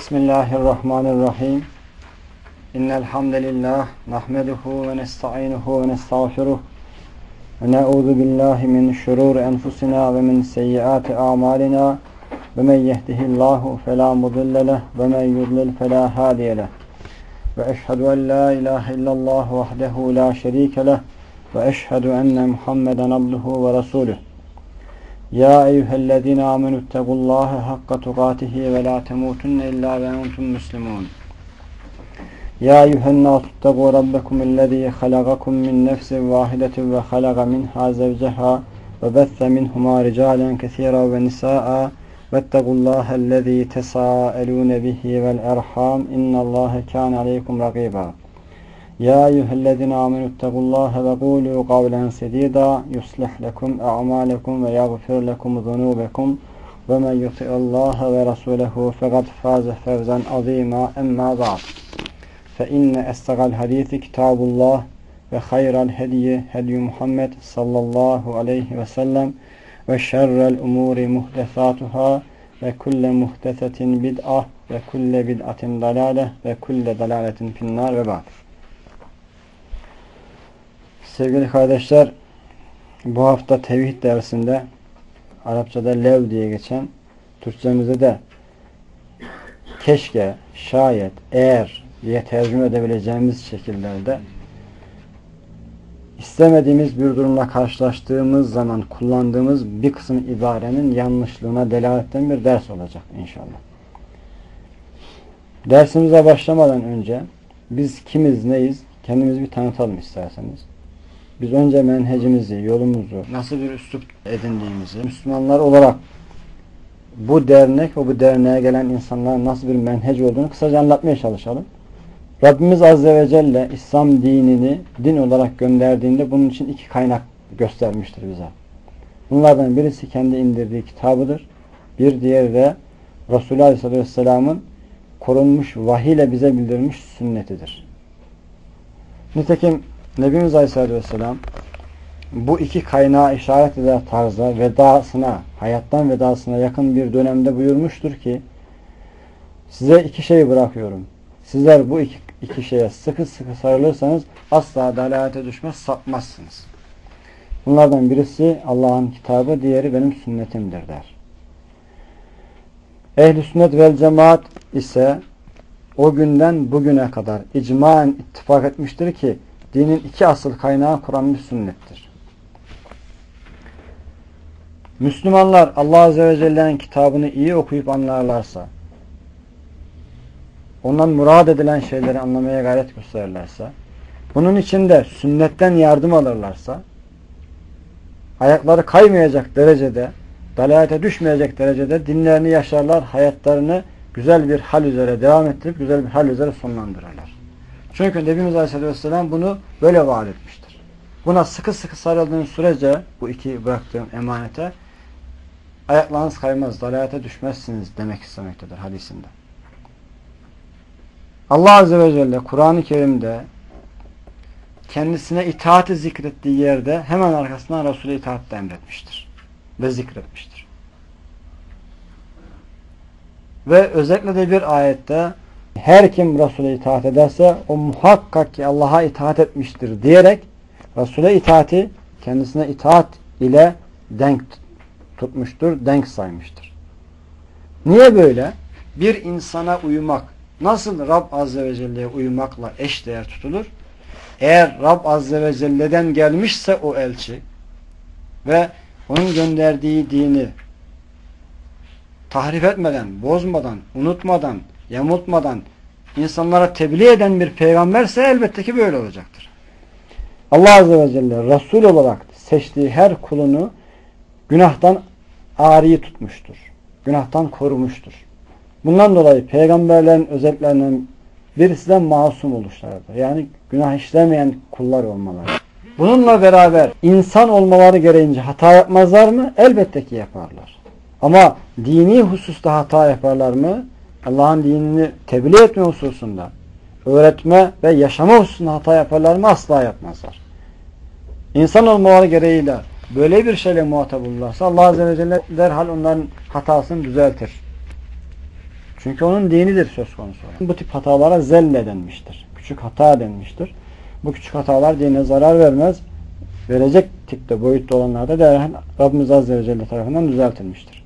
Bismillahirrahmanirrahim. İnnel hamdelellah nahmeduhu ve nestainuhu ve nestağfiruh. Ve na'udzu billahi min şururi enfusina ve min seyyiati a'malina. Ve men yehdihillahu fela mudille leh ve men yudlil fela hadiye leh. Ve eşhedü en la ilahe illallah vahdehu la şerike leh ve eşhedü enne Muhammeden abduhu ve resuluh. Ya eyyühellezine amenüttegullâhe hakka tukâtihi ve la temûtunne illâ ve entum müslimûn. Ya eyyühennâsuttegû rabbekumellezî halagakum min nefsin vâhidetin ve halaga minhâ zevceha ve besse minhumâ ricâlen kesîran ve nisâ'a vettegullâhellezî tesâelûne bihi vel erhâm innallâhe kâne aleykum rakîbâ. Ya eyyühellezine amenüttegullâhe ve gûlû kavlen sedîdâ yuslih lekum a'mâlekum ve yagfir lekum zunûbekum ve men yuti'allâhe ve rasûlehu fekad fâze fevzen azîmâ emmâ ba'd. Fe inne estegal hadîsi kitâbullah ve hayral hediye hedyu Muhammed sallallahu aleyhi ve sellem ve şerrel umûri muhdesâtuhâ ve kulle muhdesetin bid'ah ve kulle bid'atin dalâleh ve kulle dalâletin finnâr ve ba'd. Sevgili kardeşler, bu hafta tevhid dersinde Arapçada lev diye geçen, Türkçemizde de keşke, şayet, eğer diye tercüme edebileceğimiz şekillerde istemediğimiz bir durumla karşılaştığımız zaman kullandığımız bir kısım ibarenin yanlışlığına delaletten bir ders olacak inşallah. Dersimize başlamadan önce biz kimiz, neyiz? Kendimizi bir tanıtalım isterseniz. Biz önce menhecimizi, yolumuzu, nasıl bir üslup edindiğimizi, Müslümanlar olarak bu dernek ve bu derneğe gelen insanların nasıl bir menhec olduğunu kısaca anlatmaya çalışalım. Rabbimiz Azze ve Celle İslam dinini din olarak gönderdiğinde bunun için iki kaynak göstermiştir bize. Bunlardan birisi kendi indirdiği kitabıdır. Bir diğeri de Resulullah Aleyhisselatü Vesselam'ın korunmuş vahiy ile bize bildirilmiş sünnetidir. Nitekim Nebimiz Aleyhisselatü Vesselam bu iki kaynağı işaret eder tarzda vedasına, hayattan vedasına yakın bir dönemde buyurmuştur ki size iki şey bırakıyorum. Sizler bu iki şeye sıkı sıkı sarılırsanız asla dalalete düşmez, sapmazsınız. Bunlardan birisi Allah'ın kitabı, diğeri benim sünnetimdir der. Ehl-i sünnet vel cemaat ise o günden bugüne kadar icmaen ittifak etmiştir ki dinin iki asıl kaynağı Kur'an ve sünnettir. Müslümanlar Allah Azze ve Celle'nin kitabını iyi okuyup anlarlarsa, ondan murad edilen şeyleri anlamaya gayret gösterirlerse, bunun için de sünnetten yardım alırlarsa, ayakları kaymayacak derecede, dalalete düşmeyecek derecede dinlerini yaşarlar, hayatlarını güzel bir hal üzere devam ettirip güzel bir hal üzere sonlandırırlar. Çünkü Nebimiz Aleyhisselatü Vesselam bunu böyle vaat etmiştir. Buna sıkı sıkı sarıldığın sürece bu iki bıraktığım emanete ayaklarınız kaymaz, dalalete düşmezsiniz demek istemektedir hadisinde. Allah Azze ve Celle Kur'an-ı Kerim'de kendisine itaati zikrettiği yerde hemen arkasından Resul'e itaat da emretmiştir ve zikretmiştir. Ve özellikle de bir ayette her kim Resul'e itaat ederse o muhakkak ki Allah'a itaat etmiştir diyerek Resul'e itaati kendisine itaat ile denk tutmuştur, denk saymıştır. Niye böyle? Bir insana uymak nasıl Rab Azze ve Celle'ye uymakla eşdeğer tutulur? Eğer Rab Azze ve Celle'den gelmişse o elçi ve onun gönderdiği dini tahrif etmeden, bozmadan, unutmadan, yamultmadan insanlara tebliğ eden bir peygamberse elbette ki böyle olacaktır. Allah Azze ve Celle Resul olarak seçtiği her kulunu günahtan âri tutmuştur. Günahtan korumuştur. Bundan dolayı peygamberlerin özelliklerinden birisi de masum oluşlarıdır. Yani günah işlemeyen kullar olmaları. Bununla beraber insan olmaları gereğince hata yapmazlar mı? Elbette ki yaparlar. Ama dini hususta hata yaparlar mı? Allah'ın dinini tebliğ etme hususunda, öğretme ve yaşama hususunda hata yaparlar mı? Asla yapmazlar. İnsan olmaları gereğiyle böyle bir şeyle muhatap olurlarsa Allah Azze ve Celle derhal onların hatasını düzeltir. Çünkü onun dinidir söz konusu olan. Bu tip hatalara zelle denmiştir. Küçük hata denmiştir. Bu küçük hatalar dine zarar vermez. Verecek tipte, boyutta olanlarda derhal Rabbimiz Azze ve Celle tarafından düzeltilmiştir.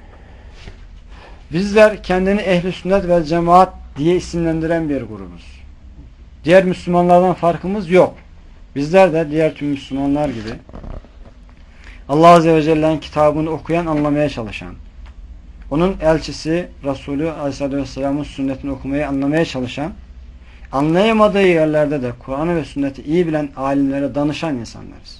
Bizler kendini ehl-i sünnet ve cemaat diye isimlendiren bir grubuz. Diğer Müslümanlardan farkımız yok. Bizler de diğer tüm Müslümanlar gibi Allah Azze ve Celle'nin kitabını okuyan, anlamaya çalışan, onun elçisi Resulü Aleyhisselatü Vesselam'ın sünnetini okumayı, anlamaya çalışan, anlayamadığı yerlerde de Kur'an'ı ve sünneti iyi bilen alimlere danışan insanlarız.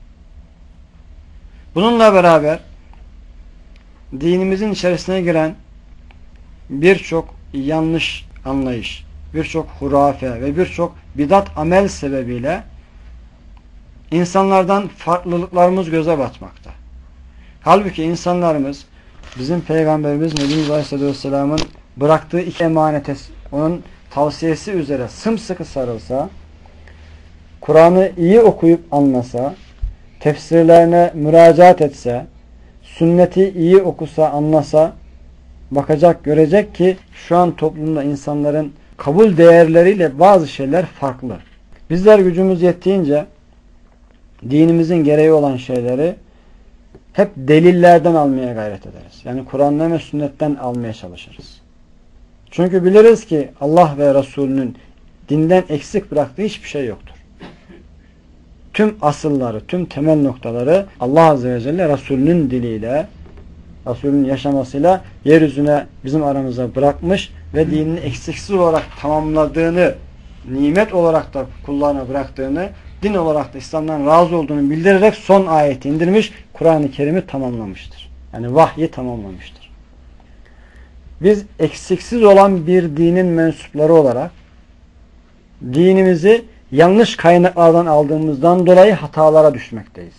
Bununla beraber dinimizin içerisine giren birçok yanlış anlayış, birçok hurafe ve birçok bidat amel sebebiyle insanlardan farklılıklarımız göze batmakta. Halbuki insanlarımız bizim Peygamberimiz Nebimiz Aleyhisselatü Vesselam'ın bıraktığı iki emanete, onun tavsiyesi üzere sımsıkı sarılsa, Kur'an'ı iyi okuyup anlasa, tefsirlerine müracaat etse, sünneti iyi okusa, anlasa, bakacak, görecek ki şu an toplumda insanların kabul değerleriyle bazı şeyler farklı. Bizler gücümüz yettiğince dinimizin gereği olan şeyleri hep delillerden almaya gayret ederiz. Yani Kur'an'dan ve sünnetten almaya çalışırız. Çünkü biliriz ki Allah ve Resulünün dinden eksik bıraktığı hiçbir şey yoktur. Tüm asılları, tüm temel noktaları Allah Azze ve Celle Resulünün diliyle, Resulünün yaşamasıyla yeryüzüne bizim aramıza bırakmış ve dinini eksiksiz olarak tamamladığını, nimet olarak da kullarına bıraktığını, din olarak da İslam'dan razı olduğunu bildirerek son ayeti indirmiş, Kur'an-ı Kerim'i tamamlamıştır. Yani vahyi tamamlamıştır. Biz eksiksiz olan bir dinin mensupları olarak dinimizi yanlış kaynaklardan aldığımızdan dolayı hatalara düşmekteyiz.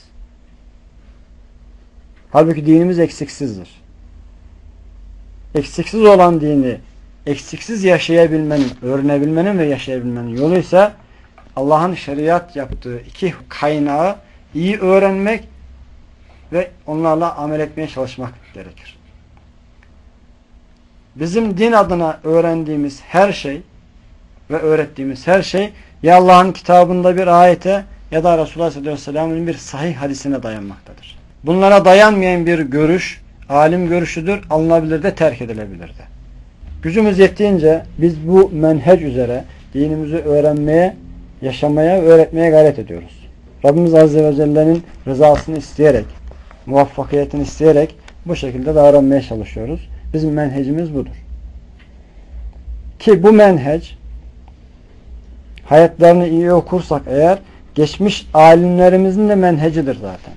Halbuki dinimiz eksiksizdir. Eksiksiz olan dini eksiksiz yaşayabilmenin, öğrenebilmenin ve yaşayabilmenin yolu ise Allah'ın şeriat yaptığı iki kaynağı iyi öğrenmek ve onlarla amel etmeye çalışmak gerekir. Bizim din adına öğrendiğimiz her şey ve öğrettiğimiz her şey ya Allah'ın kitabında bir ayete ya da Resulullah sallallahu aleyhi ve sellem'in bir sahih hadisine dayanmaktadır. Bunlara dayanmayan bir görüş, alim görüşüdür, alınabilir de terk edilebilir de. Gücümüz yettiğince biz bu menhec üzere dinimizi öğrenmeye, yaşamaya ve öğretmeye gayret ediyoruz. Rabbimiz Azze ve Celle'nin rızasını isteyerek, muvaffakiyetini isteyerek bu şekilde davranmaya çalışıyoruz. Bizim menhecimiz budur. Ki bu menhec hayatlarını iyi okursak eğer geçmiş alimlerimizin de menhecidir zaten.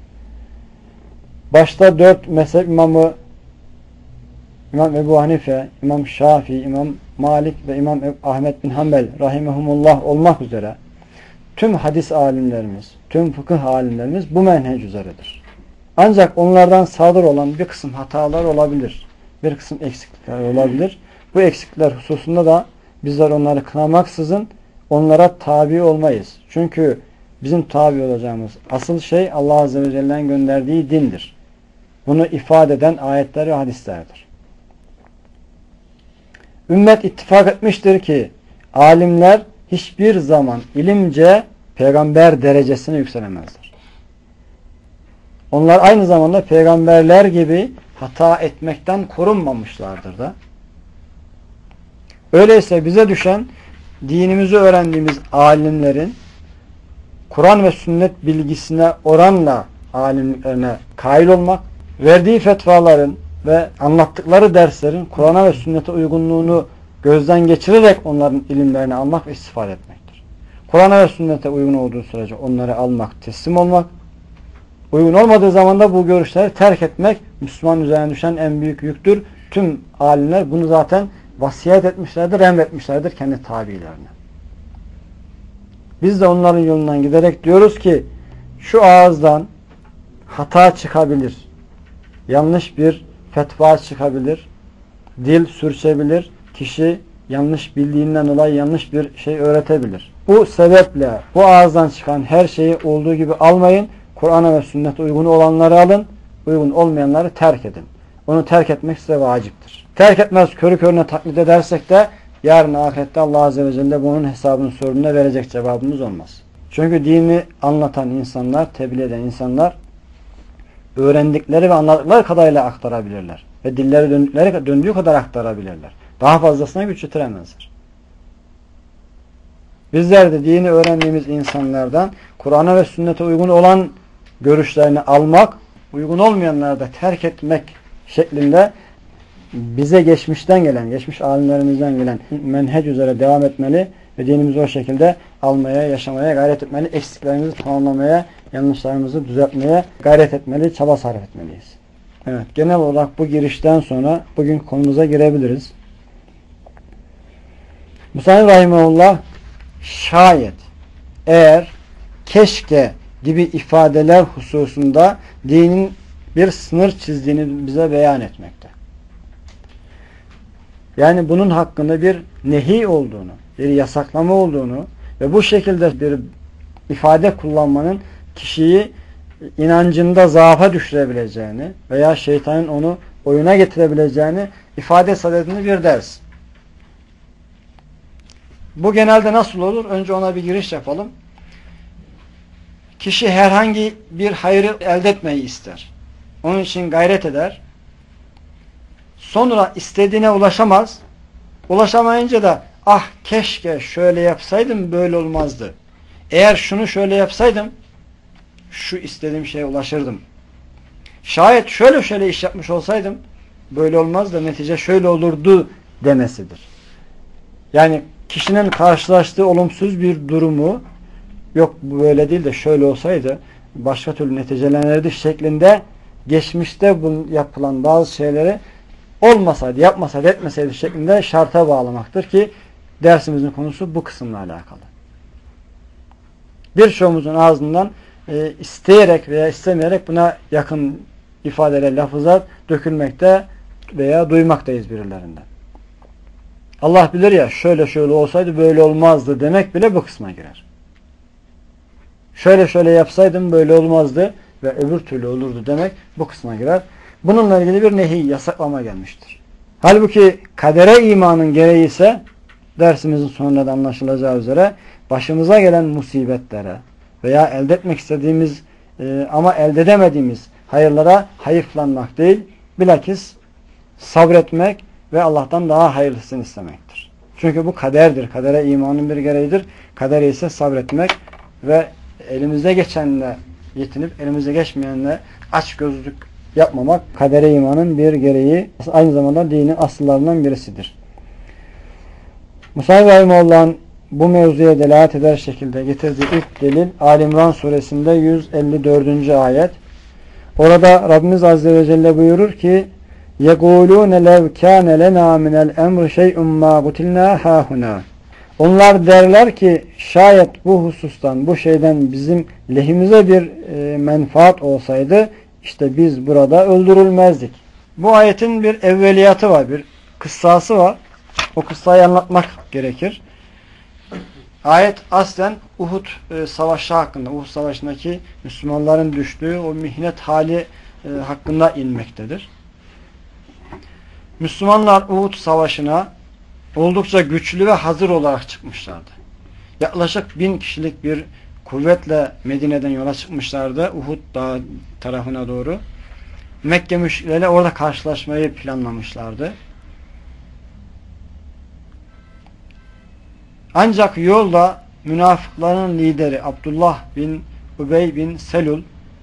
Başta 4 mezhep imamı İmam Ebu Hanife, İmam Şafii, İmam Malik ve İmam Ahmet bin Hanbel rahimehumullah olmak üzere tüm hadis alimlerimiz, tüm fıkıh alimlerimiz bu menhec üzeredir. Ancak onlardan sadır olan bir kısım hatalar olabilir. Bir kısım eksiklikler olabilir. Bu eksiklikler hususunda da bizler onları kınamaksızın onlara tabi olmayız. Çünkü bizim tabi olacağımız asıl şey Allah Azze ve Celle'nin gönderdiği dindir. Bunu ifade eden ayetler ve hadislerdir. Ümmet ittifak etmiştir ki alimler hiçbir zaman ilimce peygamber derecesine yükselemezler. Onlar aynı zamanda peygamberler gibi hata etmekten korunmamışlardır da. Öyleyse bize düşen dinimizi öğrendiğimiz alimlerin Kur'an ve sünnet bilgisine oranla alimlerine kail olmak, verdiği fetvaların ve anlattıkları derslerin Kur'an'a ve sünnete uygunluğunu gözden geçirerek onların ilimlerini almak ve istifade etmektir. Kur'an'a ve sünnete uygun olduğu sürece onları almak, teslim olmak, uygun olmadığı zaman da bu görüşleri terk etmek Müslüman üzerine düşen en büyük yüktür. Tüm alimler bunu zaten vasiyet etmişlerdir, emretmişlerdir kendi tabiilerine. Biz de onların yolundan giderek diyoruz ki şu ağızdan hata çıkabilir, yanlış bir fetva çıkabilir, dil sürçebilir, kişi yanlış bildiğinden dolayı yanlış bir şey öğretebilir. Bu sebeple bu ağızdan çıkan her şeyi olduğu gibi almayın, Kur'an'a ve sünnete uygun olanları alın, uygun olmayanları terk edin. onu terk etmek size vaciptir. Terk etmez, körü körüne taklit edersek de yarın ahirette Allah Azze ve Celle bunun hesabını sorduğunda verecek cevabımız olmaz. Çünkü dini anlatan insanlar, tebliğ eden insanlar öğrendikleri ve anladıkları kadarıyla aktarabilirler. Ve dilleri döndüğü kadar aktarabilirler. Daha fazlasına güç yetiremezler. Bizler de dini öğrendiğimiz insanlardan Kur'an'a ve sünnete uygun olan görüşlerini almak, uygun olmayanları da terk etmek şeklinde bize geçmişten gelen, geçmiş alimlerimizden gelen menhec üzere devam etmeli ve dinimizi o şekilde almaya, yaşamaya gayret etmeli. Eksiklerimizi tamamlamaya, yanlışlarımızı düzeltmeye gayret etmeli, çaba sarf etmeliyiz. Evet, genel olarak bu girişten sonra bugün konumuza girebiliriz. Musa'nın Rahimahullah şayet, eğer, keşke gibi ifadeler hususunda dinin bir sınır çizdiğini bize beyan etmekte. Yani bunun hakkında bir nehi olduğunu, bir yasaklama olduğunu ve bu şekilde bir ifade kullanmanın kişiyi inancında zaafa düşürebileceğini veya şeytanın onu oyuna getirebileceğini ifade sadedinde bir ders. Bu genelde nasıl olur? Önce ona bir giriş yapalım. Kişi herhangi bir hayrı elde etmeyi ister. Onun için gayret eder. Sonra istediğine ulaşamaz. Ulaşamayınca da ah keşke şöyle yapsaydım böyle olmazdı. Eğer şunu şöyle yapsaydım şu istediğim şeye ulaşırdım. Şayet şöyle iş yapmış olsaydım böyle olmazdı, netice şöyle olurdu demesidir. Yani kişinin karşılaştığı olumsuz bir durumu yok bu böyle değil de şöyle olsaydı başka türlü neticelenirdi şeklinde geçmişte yapılan bazı şeyleri olmasaydı, yapmasaydı, etmeseydi şeklinde şarta bağlamaktır ki dersimizin konusu bu kısımla alakalı. Birçoğumuzun ağzından isteyerek veya istemeyerek buna yakın ifadeler, lafızlar dökülmekte veya duymaktayız birilerinden. Allah bilir ya şöyle olsaydı böyle olmazdı demek bile bu kısma girer. Şöyle yapsaydım böyle olmazdı ve öbür türlü olurdu demek bu kısma girer. Bununla ilgili bir nehi, yasaklama gelmiştir. Halbuki kadere imanın gereği ise dersimizin sonunda da anlaşılacağı üzere başımıza gelen musibetlere veya elde etmek istediğimiz ama elde edemediğimiz hayırlara hayıflanmak değil, bilakis sabretmek ve Allah'tan daha hayırlısını istemektir. Çünkü bu kaderdir. Kadere imanın bir gereğidir. Kadere ise sabretmek ve elimize geçenle yetinip elimize geçmeyenle açgözlülük yapmamak kadere imanın bir gereği, aynı zamanda dinin asıllarından birisidir. Musa Rahimahullah'ın bu mevzuya delalet eder şekilde getirdiği ilk delil Ali İmran suresinde 154. ayet. Orada Rabbimiz Azze ve Celle buyurur ki يَقُولُونَ لَوْ كَانَ لَنَا مِنَ الْاَمْرِ شَيْءٌ مَا قُتِلْنَا هَاهُنَا. Onlar derler ki şayet bu husustan, bu şeyden bizim lehimize bir menfaat olsaydı işte biz burada öldürülmezdik. Bu ayetin bir evveliyatı var, bir kıssası var. O kıssayı anlatmak gerekir. Ayet aslen Uhud savaşı hakkında, Uhud savaşındaki Müslümanların düştüğü o mihnet hali hakkında inmektedir. Müslümanlar Uhud savaşına oldukça güçlü ve hazır olarak çıkmışlardı. Yaklaşık 1000 kişilik bir kuvvetle Medine'den yola çıkmışlardı. Uhud dağı tarafına doğru. Mekke müşrikleriyle orada karşılaşmayı planlamışlardı. Ancak yolda münafıkların lideri Abdullah bin Ubey bin Selul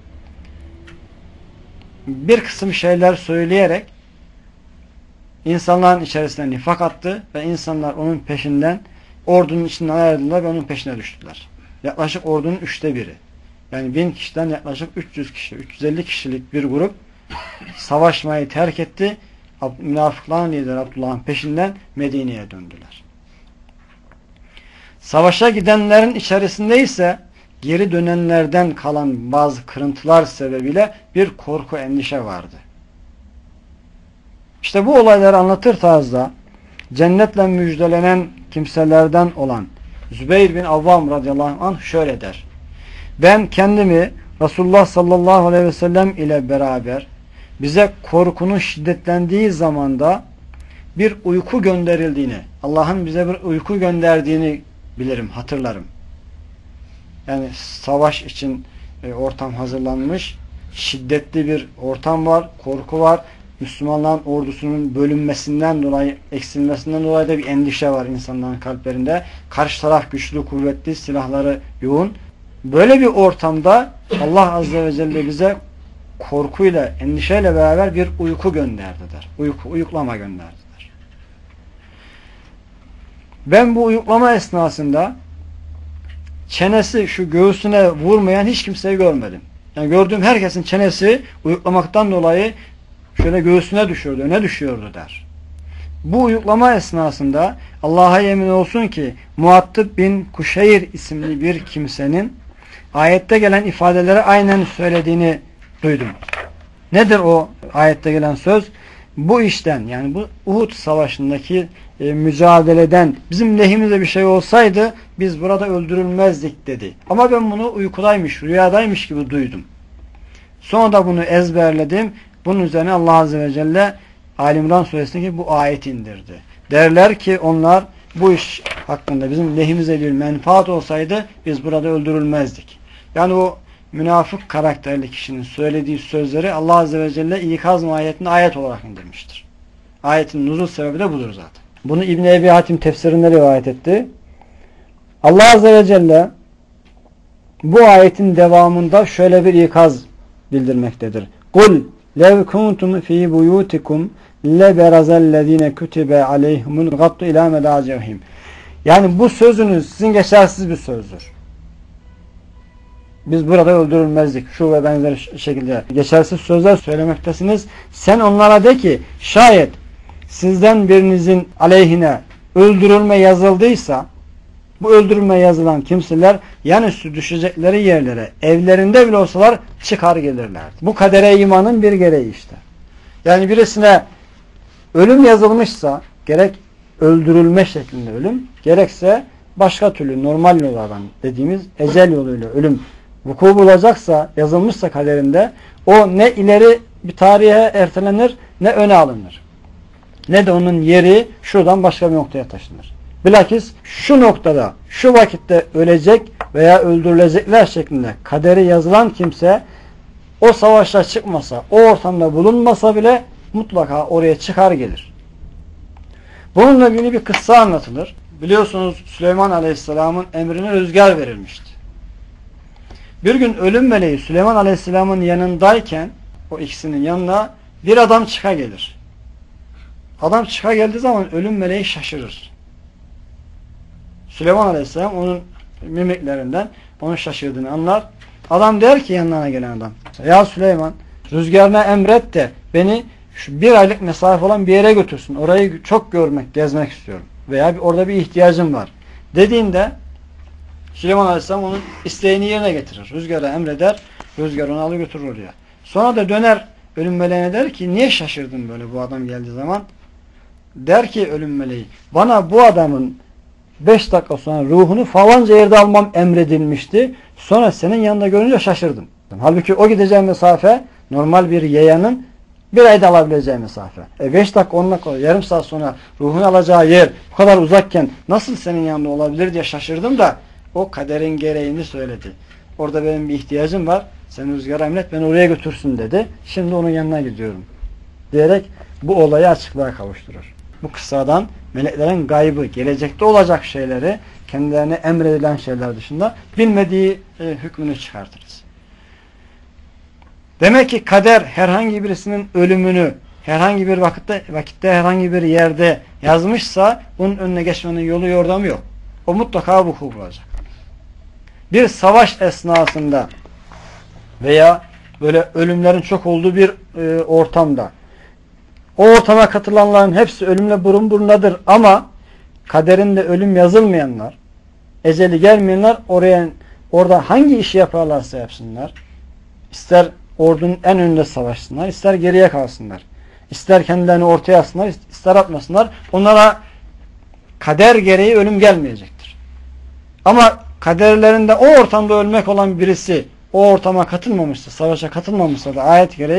bir kısım şeyler söyleyerek insanların içerisine nifak attı ve insanlar onun peşinden ordunun içinden ayrıldılar ve onun peşine düştüler. Yaklaşık ordunun 1/3. Yani 1000 kişiden yaklaşık 300 kişi, 350 kişilik bir grup savaşmayı terk etti. Münafıkların lideri Abdullah'ın peşinden Medine'ye döndüler. Savaşa gidenlerin içerisinde ise geri dönenlerden kalan bazı kırıntılar sebebiyle bir korku, endişe vardı. İşte bu olayları anlatır tarzda cennetle müjdelenen kimselerden olan Zübeyir bin Avvam radıyallahu anh şöyle der. Ben kendimi Resulullah sallallahu aleyhi ve sellem ile beraber bize korkunun şiddetlendiği zamanda bir uyku gönderildiğini, Allah'ın bize bir uyku gönderdiğini bilirim, hatırlarım. Yani savaş için ortam hazırlanmış, şiddetli bir ortam var, korku var. Müslümanların ordusunun bölünmesinden dolayı, eksilmesinden dolayı da bir endişe var insanların kalplerinde. Karşı taraf güçlü, kuvvetli, silahları yoğun. Böyle bir ortamda Allah Azze ve Celle bize korkuyla, endişeyle beraber bir uyku gönderdiler. Uyuklama gönderdiler. Ben bu uyuklama esnasında çenesi şu göğsüne vurmayan hiç kimseyi görmedim. Yani gördüğüm herkesin çenesi uyuklamaktan dolayı şöyle göğsüne düşüyordu, öne düşüyordu der. Bu uyuklama esnasında Allah'a yemin olsun ki Muattib bin Kuşeyr isimli bir kimsenin ayette gelen ifadeleri aynen söylediğini duydum. Nedir o ayette gelen söz? Bu işten, yani bu Uhud savaşındaki mücadeleden bizim lehimize bir şey olsaydı biz burada öldürülmezdik dedi. Ama ben bunu uykudaymış, rüyadaymış gibi duydum. Sonra da bunu ezberledim. Bunun üzerine Allah Azze ve Celle Ali İmran suresindeki bu ayet indirdi. Derler ki onlar bu iş hakkında bizim lehimize bir menfaat olsaydı biz burada öldürülmezdik. Yani o münafık karakterli kişinin söylediği sözleri Allah Azze ve Celle İkaz mahiyetinde ayet olarak indirmiştir. Ayetin nuzul sebebi de budur zaten. Bunu İbn-i Ebi Hatim tefsirinde rivayet etti. Allah Azze ve Celle bu ayetin devamında şöyle bir ikaz bildirmektedir. Kul lev kuntum fi buyutikum leberazellezine kutibe aleyhimul gattu ila medacihim. Yani bu sözünüz sizin geçersiz bir sözdür. Biz burada öldürülmezdik. Şu ve benzeri şekilde geçersiz sözler söylemektesiniz. Sen onlara de ki şayet sizden birinizin aleyhine öldürülme yazıldıysa bu öldürülme yazılan kimseler yanüstü düşecekleri yerlere evlerinde bile olsalar çıkar gelirlerdi. Bu kadere imanın bir gereği işte. Yani birisine ölüm yazılmışsa gerek öldürülme şeklinde ölüm gerekse başka türlü normal yollardan dediğimiz ecel yoluyla ölüm vuku bulacaksa yazılmışsa kaderinde o ne ileri bir tarihe ertelenir ne öne alınır. Ne de onun yeri şuradan başka bir noktaya taşınır. Bilakis şu noktada, şu vakitte ölecek veya öldürülecekler şeklinde kaderi yazılan kimse o savaşa çıkmasa, o ortamda bulunmasa bile mutlaka oraya çıkar gelir. Bununla ilgili bir kıssa anlatılır. Biliyorsunuz Süleyman Aleyhisselam'ın emrine rüzgar verilmişti. Bir gün ölüm meleği Süleyman Aleyhisselam'ın yanındayken o ikisinin yanına bir adam çıka gelir. Adam çıka geldiği zaman ölüm meleği şaşırır. Süleyman Aleyhisselam onun mimiklerinden onun şaşırdığını anlar. Adam der ki yanına gelen adam. Ya Süleyman rüzgarına emret de beni şu bir aylık mesafe olan bir yere götürsün. Orayı çok görmek, gezmek istiyorum. Veya orada bir ihtiyacım var. Dediğinde Süleyman Aleyhisselam onun isteğini yerine getirir. Rüzgara emreder. Rüzgar onu alır götürür oraya. Sonra da döner ölüm meleğine der ki niye şaşırdın böyle bu adam geldiği zaman? Der ki ölüm meleği bana bu adamın 5 dakika sonra ruhunu falanca yerde almam emredilmişti. Sonra senin yanında görünce şaşırdım. Halbuki o gideceği mesafe normal bir yayanın bir ayda alabileceği mesafe. 5 dakika 10 dakika yarım saat sonra ruhunu alacağı yer bu kadar uzakken nasıl senin yanında olabilir diye şaşırdım da o kaderin gereğini söyledi. Orada benim bir ihtiyacım var. Sen rüzgara emret beni oraya götürsün dedi. Şimdi onun yanına gidiyorum. Diyerek bu olayı açıklığa kavuşturur. Bu kıssadan meleklerin gaybı, gelecekte olacak şeyleri kendilerine emredilen şeyler dışında bilmediği hükmünü çıkartırız. Demek ki kader herhangi birisinin ölümünü herhangi bir vakitte herhangi bir yerde yazmışsa bunun önüne geçmenin yolu yordamı yok. O mutlaka vuku bulacak. Bir savaş esnasında veya böyle ölümlerin çok olduğu bir ortamda o ortama katılanların hepsi ölümle burun burunadır ama kaderinde ölüm yazılmayanlar, eceli gelmeyenler orada hangi işi yaparlarsa yapsınlar, ister ordunun en önünde savaşsınlar, ister geriye kalsınlar, ister kendilerini ortaya atsınlar, ister atmasınlar, onlara kader gereği ölüm gelmeyecektir. Ama kaderlerinde o ortamda ölmek olan birisi o ortama katılmamışsa, savaşa katılmamışsa da ayet gereği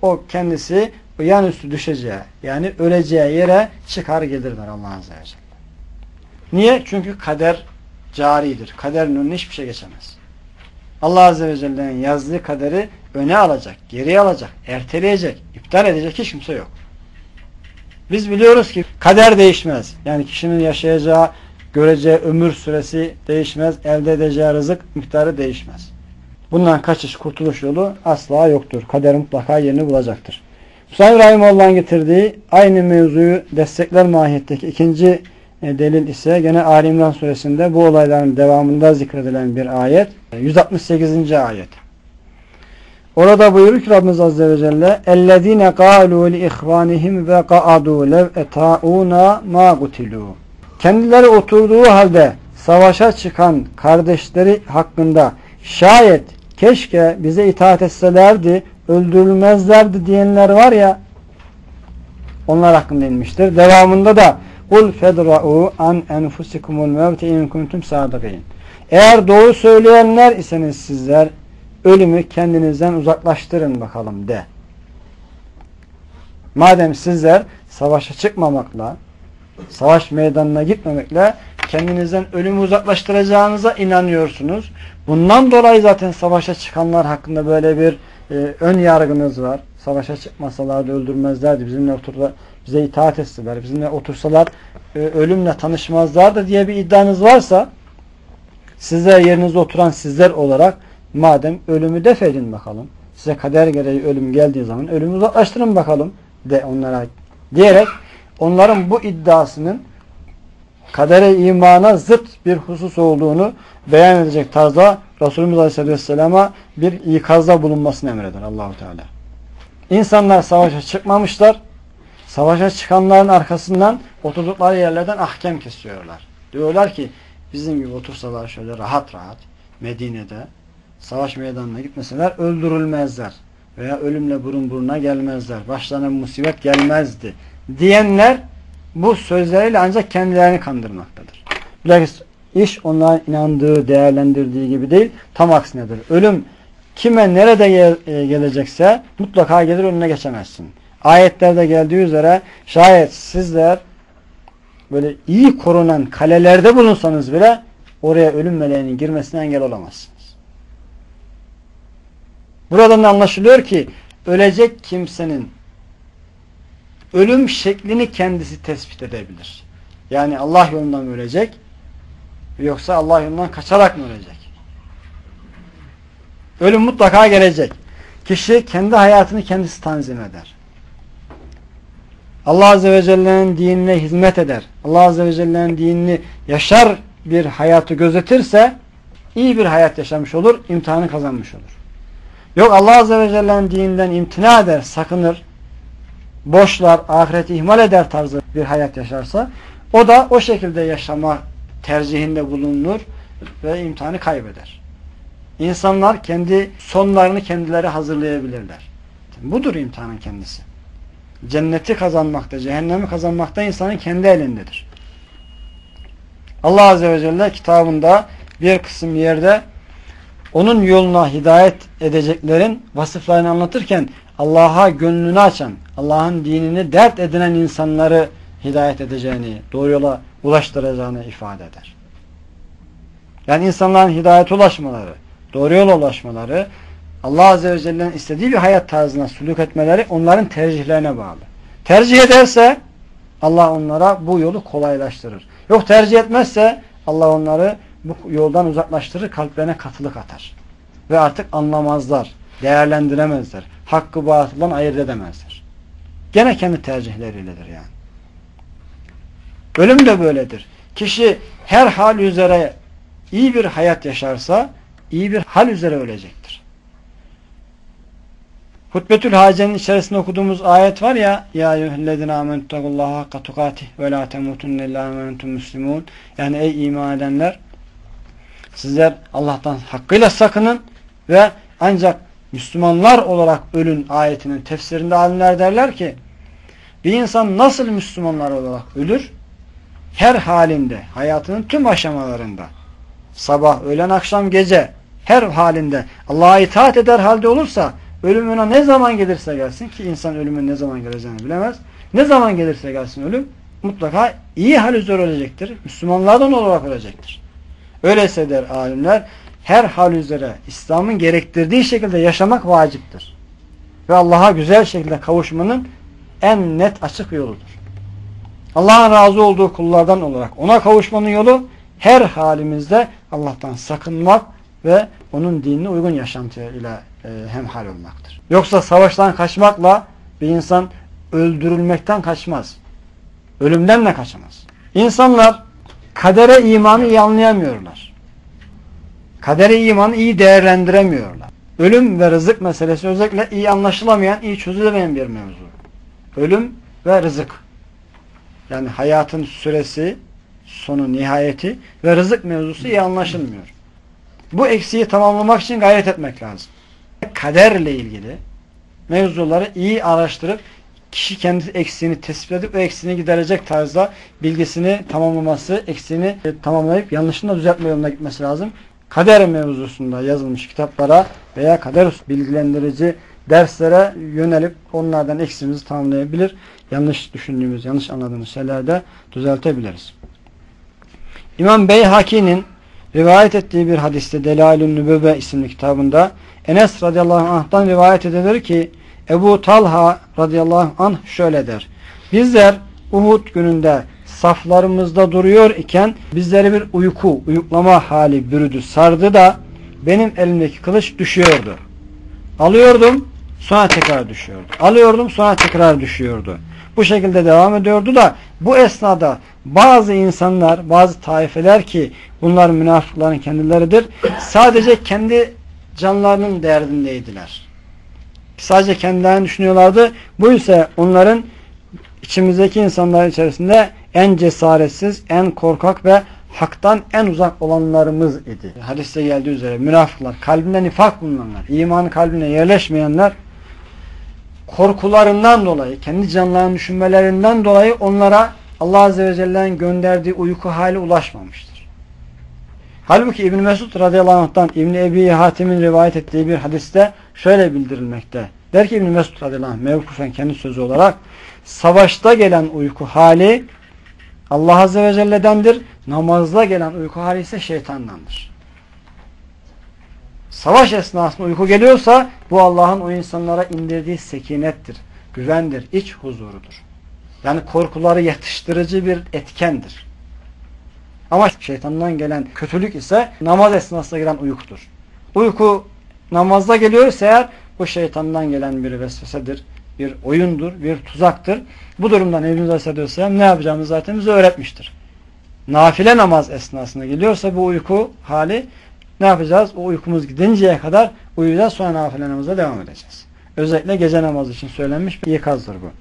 o kendisi yanüstü düşeceği, yani öleceği yere çıkar gelirler Allah Azze ve Celle. Niye? Çünkü kader caridir. Kaderin önüne hiçbir şey geçemez. Allah Azze ve Celle'nin yazdığı kaderi öne alacak, geriye alacak, erteleyecek, iptal edecek hiç kimse yok. Biz biliyoruz ki kader değişmez. Yani kişinin yaşayacağı, göreceği ömür süresi değişmez, elde edeceği rızık miktarı değişmez. Bundan kaçış, kurtuluş yolu asla yoktur. Kader mutlaka yerini bulacaktır. Musa İbrahimov'dan getirdiği aynı mevzuyu destekler mahiyetteki ikinci delil ise gene Ali İmran suresinde bu olayların devamında zikredilen bir ayet. 168. ayet. Orada buyurur ki Rabbimiz Azze ve Celle اَلَّذ۪ينَ قَالُوا لِإِخْوَانِهِمْ وَقَعَدُوا لَوْ اَتَاءُونَا مَا قُتِلُوا Kendileri oturduğu halde savaşa çıkan kardeşleri hakkında şayet keşke bize itaat etselerdi, öldürülmezlerdi diyenler var ya, onlar hakkında inmiştir. Devamında da قُلْ فَدْرَعُوا عَنْ اَنْفُسِكُمُ الْمَوْتِ اِنْ كُنْتُمْ صَادِقِينَ Eğer doğru söyleyenler iseniz sizler ölümü kendinizden uzaklaştırın bakalım de. Madem sizler savaşa çıkmamakla, savaş meydanına gitmemekle kendinizden ölümü uzaklaştıracağınıza inanıyorsunuz. Bundan dolayı zaten savaşa çıkanlar hakkında böyle bir ön yargınız var. Savaşa çıkmasalardı öldürmezlerdi. Bize itaat etseler, bizimle otursalar ölümle tanışmazlardı diye bir iddianız varsa sizler yerinizde oturan sizler olarak madem ölümü def edin bakalım. Size kader gereği ölüm geldiği zaman ölümü uzaklaştırın bakalım de onlara diyerek onların bu iddiasının kadere imana zıt bir husus olduğunu beyan edecek tarzda Resulümüz Aleyhisselatü Vesselam'a bir ikazda bulunmasını emreder Allah-u Teala. İnsanlar savaşa çıkmamışlar. Savaşa çıkanların arkasından oturdukları yerlerden ahkam kesiyorlar. Diyorlar ki bizim gibi otursalar şöyle rahat rahat Medine'de savaş meydanına gitmeseler öldürülmezler veya ölümle burun buruna gelmezler. Başlarına bir musibet gelmezdi diyenler bu sözleriyle ancak kendilerini kandırmaktadır. Bilakis iş onların inandığı, değerlendirdiği gibi değil, tam aksinedir. Ölüm kime nerede gelecekse mutlaka gelir, önüne geçemezsin. Ayetlerde geldiği üzere şayet sizler böyle iyi korunan kalelerde bulunsanız bile oraya ölüm meleğinin girmesine engel olamazsınız. Buradan anlaşılıyor ki ölecek kimsenin ölüm şeklini kendisi tespit edebilir. Yani Allah yolundan mı ölecek yoksa Allah yolundan kaçarak mı ölecek? Ölüm mutlaka gelecek. Kişi kendi hayatını kendisi tanzim eder. Allah Azze ve Celle'nin dinine hizmet eder. Allah Azze ve Celle'nin dinini yaşar bir hayatı gözetirse iyi bir hayat yaşamış olur, imtihanı kazanmış olur. Yok Allah Azze ve Celle'nin dininden imtina eder, sakınır, boşlar, ahireti ihmal eder tarzı bir hayat yaşarsa o da o şekilde yaşama tercihinde bulunur ve imtihanı kaybeder. İnsanlar kendi sonlarını kendileri hazırlayabilirler. Budur imtihanın kendisi. Cenneti kazanmakta, cehennemi kazanmakta insanın kendi elindedir. Allah Azze ve Celle kitabında bir kısım yerde onun yoluna hidayet edeceklerin vasıflarını anlatırken Allah'a gönlünü açan, Allah'ın dinini dert edinen insanları hidayet edeceğini, doğru yola ulaştıracağını ifade eder. Yani insanların hidayete ulaşmaları, doğru yola ulaşmaları, Allah Azze ve Celle'nin istediği bir hayat tarzına suluk etmeleri onların tercihlerine bağlı. Tercih ederse Allah onlara bu yolu kolaylaştırır. Yok tercih etmezse Allah onları bu yoldan uzaklaştırır, kalplerine katılık atar. Ve artık anlamazlar, değerlendiremezler. Hakkı batıldan ayırt edemezler. Gene kendi tercihleriyle yani. Ölüm de böyledir. Kişi her hal üzere iyi bir hayat yaşarsa iyi bir hal üzere ölecektir. Hutbetül Hace'nin içerisinde okuduğumuz ayet var ya ya eyyühellezine amenüttakullaha hakka tukatih ve la temutunne illa amenentum müslimun. Yani ey iman edenler sizler Allah'tan hakkıyla sakının ve ancak Müslümanlar olarak ölün ayetinin tefsirinde alimler derler ki bir insan nasıl Müslümanlar olarak ölür? Her halinde, hayatının tüm aşamalarında sabah, öğlen, akşam, gece her halinde Allah'a itaat eder halde olursa ölümüne ne zaman gelirse gelsin ki insan ölümün ne zaman geleceğini bilemez. Ne zaman gelirse gelsin ölüm mutlaka iyi hal üzere ölecektir. Müslümanlardan olarak ölecektir. Öyleyse der alimler her hal üzere İslam'ın gerektirdiği şekilde yaşamak vaciptir. Ve Allah'a güzel şekilde kavuşmanın en net açık yoludur. Allah'ın razı olduğu kullardan olarak ona kavuşmanın yolu her halimizde Allah'tan sakınmak ve onun dinine uygun yaşantıyla hemhal olmaktır. Yoksa savaştan kaçmakla bir insan öldürülmekten kaçmaz. Ölümden de kaçamaz. İnsanlar kadere imanı iyi anlayamıyorlar. Kadere imanı iyi değerlendiremiyorlar. Ölüm ve rızık meselesi özellikle iyi anlaşılamayan, iyi çözülemeyen bir mevzu. Ölüm ve rızık. Yani hayatın süresi, sonu, nihayeti ve rızık mevzusu iyi anlaşılmıyor. Bu eksiği tamamlamak için gayret etmek lazım. Kaderle ilgili mevzuları iyi araştırıp kişi kendi eksiğini tespit edip o eksiğini giderecek tarzda bilgisini tamamlaması, eksiğini tamamlayıp yanlışını da düzeltme yoluna gitmesi lazım. Kader mevzusunda yazılmış kitaplara veya kader bilgilendirici derslere yönelip onlardan eksiğimizi tamamlayabilir. Yanlış düşündüğümüz, yanlış anladığımız şeyleri de düzeltebiliriz. İmam Beyhaki'nin rivayet ettiği bir hadiste Delail-ün Nübüvve isimli kitabında Enes radıyallahu anh'tan rivayet edilir ki Ebu Talha radıyallahu anh şöyle der. Bizler Uhud gününde saflarımızda duruyor iken bizleri bir uyuklama hali bürüdü, sardı da benim elimdeki kılıç düşüyordu. Alıyordum, sonra tekrar düşüyordu. Alıyordum, sonra tekrar düşüyordu. Bu şekilde devam ediyordu da bu esnada bazı insanlar, bazı taifeler ki bunlar münafıkların kendileridir, sadece kendi canlarının derdindeydiler. Sadece kendilerini düşünüyorlardı. Bu ise onların içimizdeki insanlar içerisinde en cesaretsiz, en korkak ve haktan en uzak olanlarımız idi. Hadiste geldiği üzere münafıklar, kalbinde nifak bulunanlar, imanı kalbine yerleşmeyenler korkularından dolayı, kendi canlarını düşünmelerinden dolayı onlara Allah Azze ve Celle'nin gönderdiği uyku hali ulaşmamıştır. Halbuki İbn Mesud radıyallahu anh'tan İbn Ebi Hatim'in rivayet ettiği bir hadiste şöyle bildirilmekte. Der ki İbn Mesud radıyallahu anh mevkufen kendi sözü olarak savaşta gelen uyku hali Allah Azze ve Celle'dendir. Namazda gelen uyku hali ise şeytandandır. Savaş esnasında uyku geliyorsa bu Allah'ın o insanlara indirdiği sekinettir, güvendir, iç huzurudur. Yani korkuları yatıştırıcı bir etkendir. Ama şeytandan gelen kötülük ise namaz esnasında gelen uykudur. Uyku namazda geliyorsa eğer bu şeytandan gelen bir vesvesedir, bir oyundur, bir tuzaktır. Bu durumdan Efendimiz Aleyhisselam ne yapacağımızı zaten bize öğretmiştir. Nafile namaz esnasında geliyorsa bu uyku hali ne yapacağız? O uykumuz gidinceye kadar uyuyacağız, sonra nafile namaza devam edeceğiz. Özellikle gece namazı için söylenmiş bir ikazdır bu.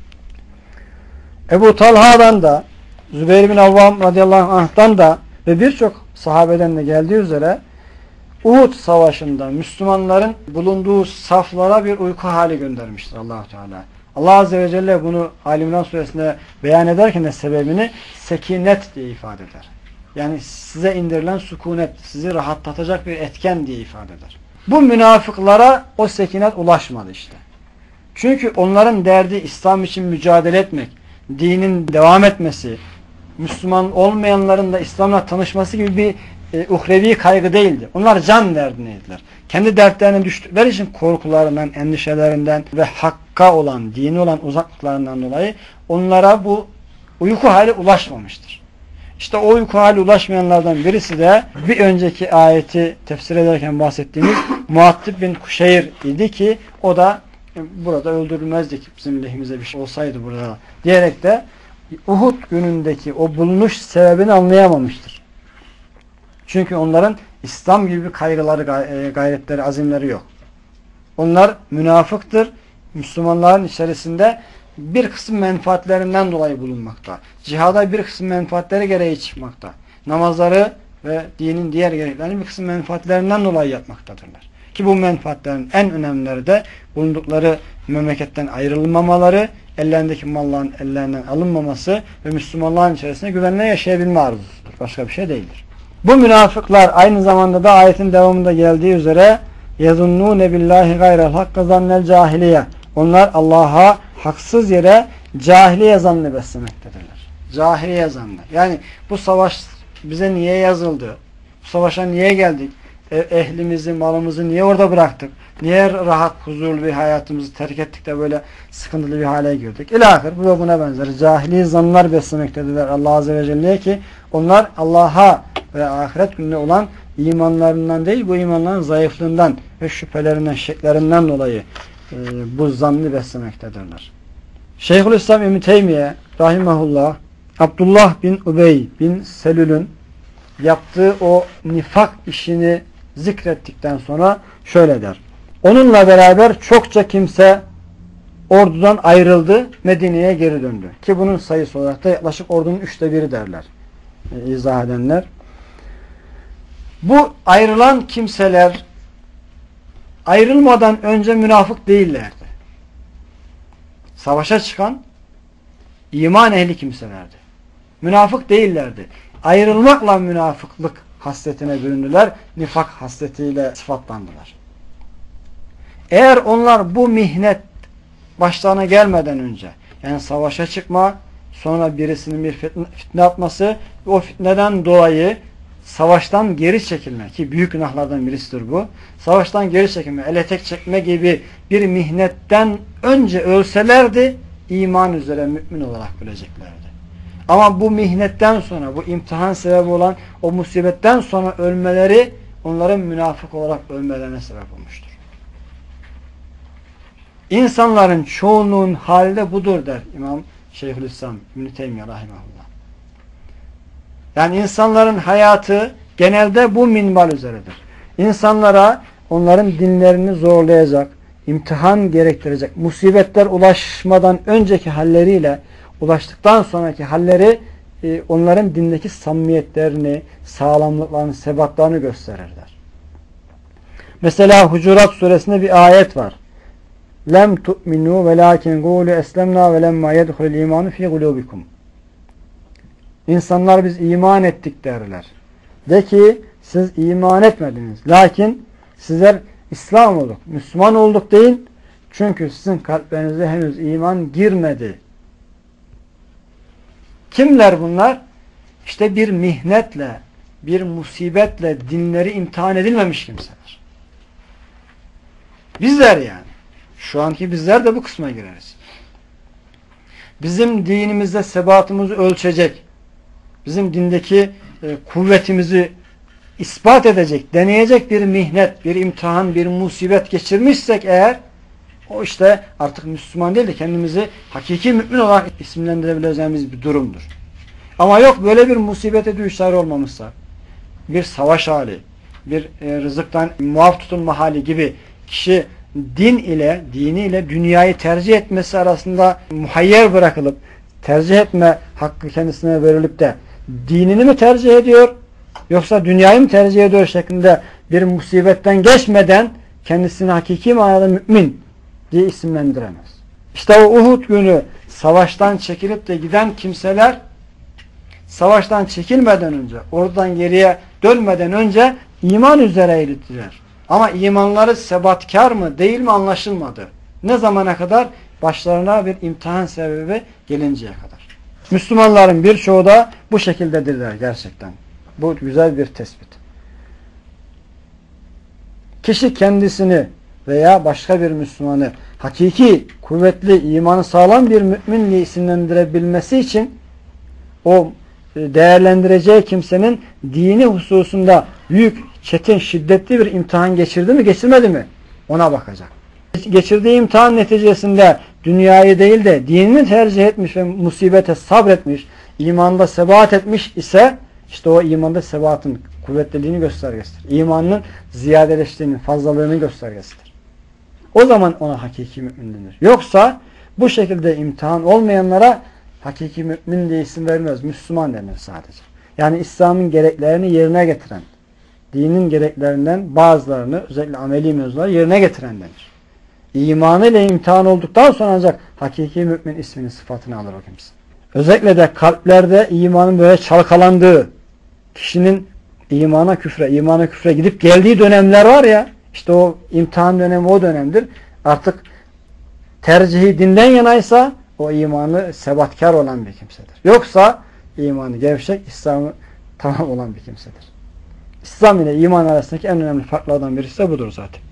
Ebu Talha'dan da Zübeyir bin Avvam radıyallahu anh'tan da ve birçok sahabeden de geldiği üzere Uhud savaşında Müslümanların bulunduğu saflara bir uyku hali göndermiştir Allah-u Teala. Allah Azze ve Celle bunu Ali İmran suresinde beyan ederken de sebebini sekinet diye ifade eder. Yani size indirilen sükunet, sizi rahatlatacak bir etken diye ifade eder. Bu münafıklara o sekinet ulaşmadı işte. Çünkü onların derdi İslam için mücadele etmek, dinin devam etmesi, Müslüman olmayanların da İslam'la tanışması gibi bir uhrevi kaygı değildi. Onlar can derdindeydiler. Kendi dertlerine düştükleri için korkularından, endişelerinden ve hakka olan, dini olan uzaklıklarından dolayı onlara bu uyku hali ulaşmamıştır. İşte o uyku hali ulaşmayanlardan birisi de bir önceki ayeti tefsir ederken bahsettiğimiz Muattib bin Kuşeyr idi ki o da burada öldürülmezdik bizim lehimize bir şey olsaydı burada diyerek de Uhud günündeki o bulunuş sebebini anlayamamıştır. Çünkü onların İslam gibi bir kaygıları, gayretleri, azimleri yok. Onlar münafıktır. Müslümanların içerisinde bir kısım menfaatlerinden dolayı bulunmakta. Cihada bir kısım menfaatleri gereği çıkmakta. Namazları ve dinin diğer gereklerini bir kısım menfaatlerinden dolayı yapmaktadırlar. Ki bu menfaatlerin en önemlileri de bulundukları memleketten ayrılmamaları, ellerindeki malların ellerinden alınmaması ve Müslümanların içerisinde güvenle yaşayabilme arzusudur. Başka bir şey değildir. Bu münafıklar aynı zamanda da ayetin devamında geldiği üzere يَظُنُّونَ بِاللّٰهِ غَيْرَ الْحَقِّ ظَنَّ الْجَاهِلِيَّةِ Onlar Allah'a haksız yere cahiliye zannı beslemektedirler. Cahiliye zannı. Yani bu savaş bize niye yazıldı? Bu savaşa niye geldik? Ehlimizi, malımızı niye orada bıraktık? Niye rahat, huzurlu bir hayatımızı terk ettik de böyle sıkıntılı bir hale girdik? İlahir bu ve buna benzer. Cahili zanlar beslemektedirler Allah Azze ve Celle'ye ki onlar Allah'a ve ahiret gününe olan imanlarından değil, bu imanların zayıflığından ve şüphelerinden, şeklerinden dolayı bu zannı beslemektedirler. Şeyhülislam İbn Teymiye rahimahullah Abdullah bin Ubey bin Selül'ün yaptığı o nifak işini zikrettikten sonra şöyle der. Onunla beraber çokça kimse ordudan ayrıldı, Medine'ye geri döndü. Ki bunun sayısı olarak da yaklaşık ordunun 1/3 derler. İzah edenler. Bu ayrılan kimseler ayrılmadan önce münafık değillerdi. Savaşa çıkan iman ehli kimselerdi. Münafık değillerdi. Ayrılmakla münafıklık hasletine büründüler. Nifak hasletiyle sıfatlandılar. Eğer onlar bu mihnet başlarına gelmeden önce, yani savaşa çıkma, sonra birisinin bir fitne atması, o fitneden dolayı savaştan geri çekilme, ki büyük günahlardan birisidir bu. Savaştan geri çekilme, ele tek çekme gibi bir mihnetten önce ölselerdi, iman üzere mümin olarak öleceklerdi. Ama bu mihnetten sonra, bu imtihan sebebi olan o musibetten sonra ölmeleri onların münafık olarak ölmelerine sebep olmuştur. İnsanların çoğunluğun hali de budur der İmam Şeyhülislam İbn Teymiye rahimahullah. Yani insanların hayatı genelde bu minval üzeredir. İnsanlara onların dinlerini zorlayacak, imtihan gerektirecek, musibetler ulaşmadan önceki halleriyle ulaştıktan sonraki halleri onların dindeki samimiyetlerini, sağlamlıklarını, sebatlarını gösterirler. Mesela Hucurat suresinde bir ayet var. Lem tu'minu velakin gulu eslemna ve lemma yedhulul imanu fi gulubikum. İnsanlar biz iman ettik derler. De ki siz iman etmediniz. Lakin sizler İslam olduk, Müslüman olduk deyin. Çünkü sizin kalplerinize henüz iman girmedi. Kimler bunlar? İşte bir mihnetle, bir musibetle dinleri imtihan edilmemiş kimseler. Bizler yani. Şu anki bizler de bu kısma gireriz. Bizim dinimizde sebatımızı ölçecek, bizim dindeki kuvvetimizi ispat edecek, deneyecek bir mihnet, bir imtihan, bir musibet geçirmişsek eğer, o işte artık Müslüman değil de kendimizi hakiki mümin olarak isimlendirebileceğimiz bir durumdur. Ama yok böyle bir musibete düşer olmamışsa, bir savaş hali, bir rızıktan muaf tutulma hali gibi kişi diniyle dünyayı tercih etmesi arasında muhayyer bırakılıp tercih etme hakkı kendisine verilip de dinini mi tercih ediyor yoksa dünyayı mı tercih ediyor şeklinde bir musibetten geçmeden kendisini hakiki manada mümin diye isimlendiremez. İşte o Uhud günü savaştan çekilip de giden kimseler savaştan çekilmeden önce, oradan geriye dönmeden önce iman üzereydiler. Ama imanları sebatkar mı değil mi anlaşılmadı. Ne zamana kadar? Başlarına bir imtihan sebebi gelinceye kadar. Müslümanların birçoğu da bu şekildedirler gerçekten. Bu güzel bir tespit. Kişi kendisini veya başka bir Müslümanı hakiki, kuvvetli, imanı sağlam bir mümin diye isimlendirebilmesi için o değerlendireceği kimsenin dini hususunda büyük, çetin, şiddetli bir imtihan geçirdi mi, geçirmedi mi? Ona bakacak. Geçirdiği imtihan neticesinde dünyayı değil de dinini tercih etmiş ve musibete sabretmiş, imanda sebat etmiş ise işte o imanda sebatın kuvvetliliğini göstergesidir. İmanının ziyadeleştiğinin, fazlalığını göstergesidir. O zaman ona hakiki mümin denir. Yoksa bu şekilde imtihan olmayanlara hakiki mümin diye isim verilmez. Müslüman denir sadece. Yani İslam'ın gereklerini yerine getiren, dinin gereklerinden bazılarını, özellikle ameli mevzuları yerine getiren denir. İmanı ile imtihan olduktan sonra ancak hakiki mümin ismini, sıfatını alır o kimse. Özellikle de kalplerde imanın böyle çalkalandığı, kişinin imana küfre gidip geldiği dönemler var ya, İşte o imtihan dönemi o dönemdir. Artık tercihi dinden yanaysa o imanı sebatkar olan bir kimsedir. Yoksa imanı gevşek, İslam'ı tamam olan bir kimsedir. İslam ile iman arasındaki en önemli farklardan birisi de budur zaten.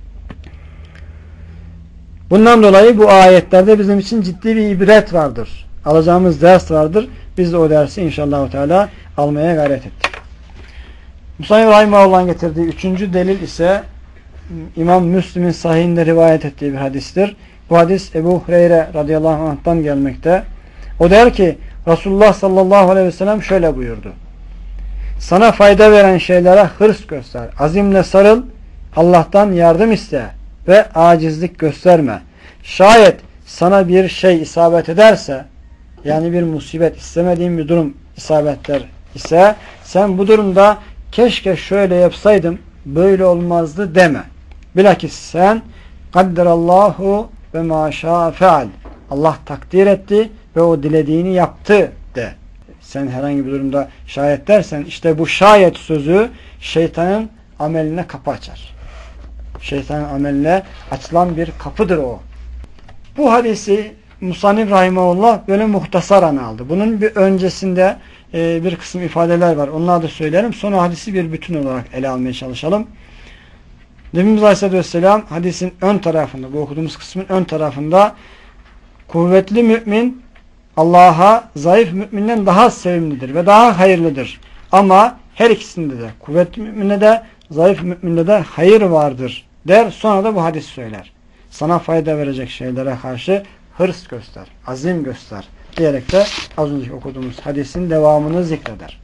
Bundan dolayı bu ayetlerde bizim için ciddi bir ibret vardır. Alacağımız ders vardır. Biz de o dersi inşallah Teala almaya gayret ettik. Musa Rahimahullah'ın getirdiği üçüncü delil ise İmam Müslim'in sahihinde rivayet ettiği bir hadistir. Bu hadis Ebu Hureyre radıyallahu anh'tan gelmekte. O der ki Resulullah sallallahu aleyhi ve sellem şöyle buyurdu. Sana fayda veren şeylere hırs göster. Azimle sarıl. Allah'tan yardım iste. Ve acizlik gösterme. Şayet sana bir şey isabet ederse, yani bir musibet, istemediğin bir durum isabet eder ise, sen bu durumda keşke şöyle yapsaydım, böyle olmazdı deme. Bilakis sen kadderallahu ve ma şa'a feal. Allah takdir etti ve o dilediğini yaptı de. Sen herhangi bir durumda şayet dersen, işte bu şayet sözü şeytanın ameline kapı açar. Şeytanın ameline açılan bir kapıdır o. Bu hadisi Musannif Rahimahullah böyle muhtasaran aldı. Bunun bir öncesinde bir kısım ifadeler var. Onları da söylerim. Sonra hadisi bir bütün olarak ele almaya çalışalım. Nebimiz Aleyhisselatü Vesselam hadisin ön tarafında, bu okuduğumuz kısmın ön tarafında kuvvetli mümin Allah'a zayıf müminden daha sevimlidir ve daha hayırlıdır. Ama her ikisinde de kuvvetli müminde de zayıf müminde de hayır vardır der. Sonra da bu hadis söyler. Sana fayda verecek şeylere karşı hırs göster, azim göster diyerek de az önce okuduğumuz hadisin devamını zikreder.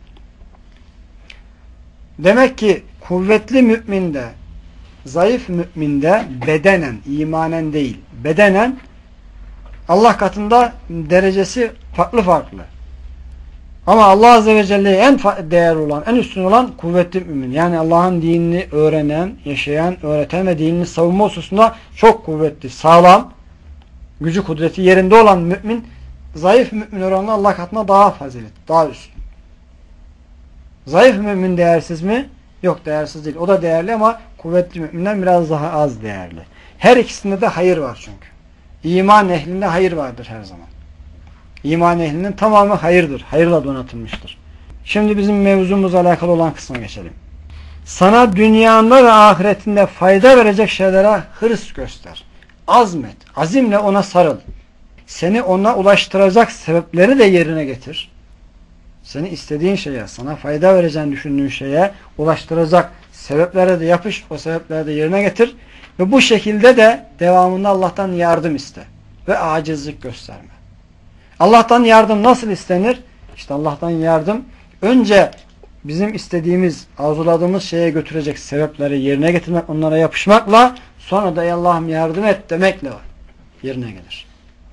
Demek ki kuvvetli müminde, zayıf müminde bedenen, imanen değil, bedenen Allah katında derecesi farklı farklı. Ama Allah Azze ve Celle'ye en değerli olan, en üstün olan kuvvetli mümin. Yani Allah'ın dinini öğrenen, yaşayan, öğreten ve dinini savunma hususunda çok kuvvetli, sağlam, gücü kudreti yerinde olan mümin, zayıf mümin oranla Allah katında daha fazilet, daha üstün. Zayıf mümin değersiz mi? Yok, değersiz değil. O da değerli ama kuvvetli müminden biraz daha az değerli. Her ikisinde de hayır var çünkü. İman ehlinde hayır vardır her zaman. İman ehlinin tamamı hayırdır. Hayırla donatılmıştır. Şimdi bizim mevzumuzla alakalı olan kısma geçelim. Sana dünyanda ve ahiretinde fayda verecek şeylere hırs göster. Azmet. Azimle ona sarıl. Seni ona ulaştıracak sebepleri de yerine getir. Seni istediğin şeye, sana fayda vereceğini düşündüğün şeye ulaştıracak sebeplere de yapış. O sebepleri de yerine getir. Ve bu şekilde de devamında Allah'tan yardım iste. Ve acizlik gösterme. Allah'tan yardım nasıl istenir? İşte Allah'tan yardım önce bizim istediğimiz, arzuladığımız şeye götürecek sebepleri yerine getirmek, onlara yapışmakla, sonra da ey Allah'ım yardım et demekle yerine gelir.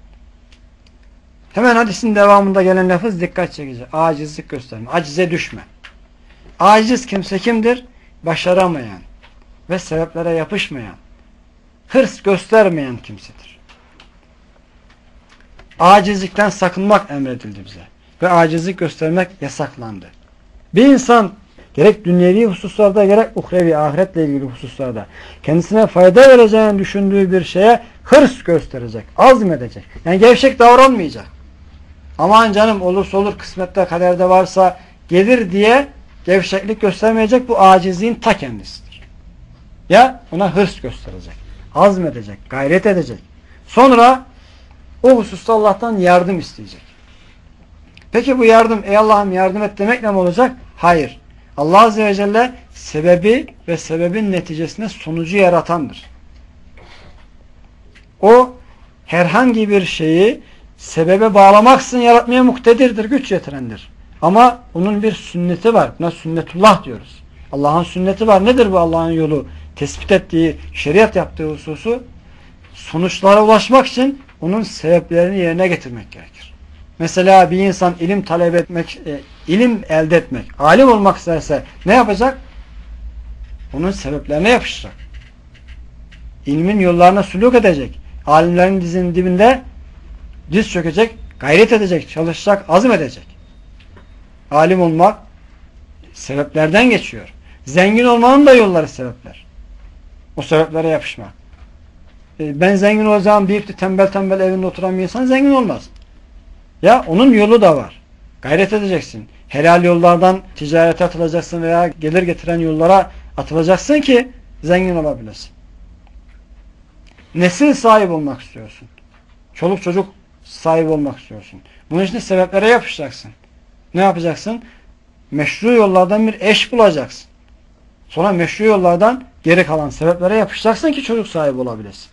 Hemen hadisin devamında gelen lafız dikkat çekici. Acizlik gösterme. Acize düşme. Aciz kimse kimdir? Başaramayan ve sebeplere yapışmayan, hırs göstermeyen kimsedir. Acizlikten sakınmak emredildi bize. Ve acizlik göstermek yasaklandı. Bir insan gerek dünyevi hususlarda gerek uhrevi ahiretle ilgili hususlarda kendisine fayda vereceğini düşündüğü bir şeye hırs gösterecek, azmedecek. Yani gevşek davranmayacak. Aman canım olursa olur, kısmette kaderde varsa gelir diye gevşeklik göstermeyecek, bu acizliğin ta kendisidir. Ya ona hırs gösterecek, azmedecek, gayret edecek. Sonra o hususta Allah'tan yardım isteyecek. Peki bu yardım, ey Allah'ım yardım et demekle mi olacak? Hayır. Allah Azze ve Celle sebebi ve sebebin neticesinde sonucu yaratandır. O herhangi bir şeyi sebebe bağlamaksızın yaratmaya muktedirdir, güç yetirendir. Ama onun bir sünneti var. Buna sünnetullah diyoruz. Allah'ın sünneti var. Nedir bu Allah'ın yolu? Tespit ettiği, şeriat yaptığı hususu sonuçlara ulaşmak için onun sebeplerini yerine getirmek gerekir. Mesela bir insan ilim talep etmek, ilim elde etmek, alim olmak isterse ne yapacak? Onun sebeplerine yapışacak. İlmin yollarına sülûk edecek. Alimlerin dizinin dibinde diz çökecek, gayret edecek, çalışacak, azim edecek. Alim olmak sebeplerden geçiyor. Zengin olmanın da yolları sebepler. O sebeplere yapışmak. Ben zengin olacağım deyip de tembel tembel evinde oturan bir insan zengin olmaz. Ya onun yolu da var. Gayret edeceksin. Helal yollardan ticarete atılacaksın veya gelir getiren yollara atılacaksın ki zengin olabilesin. Nesil sahibi olmak istiyorsun. Çoluk çocuk sahibi olmak istiyorsun. Bunun için de sebeplere yapışacaksın. Ne yapacaksın? Meşru yollardan bir eş bulacaksın. Sonra meşru yollardan geri kalan sebeplere yapışacaksın ki çocuk sahibi olabilesin.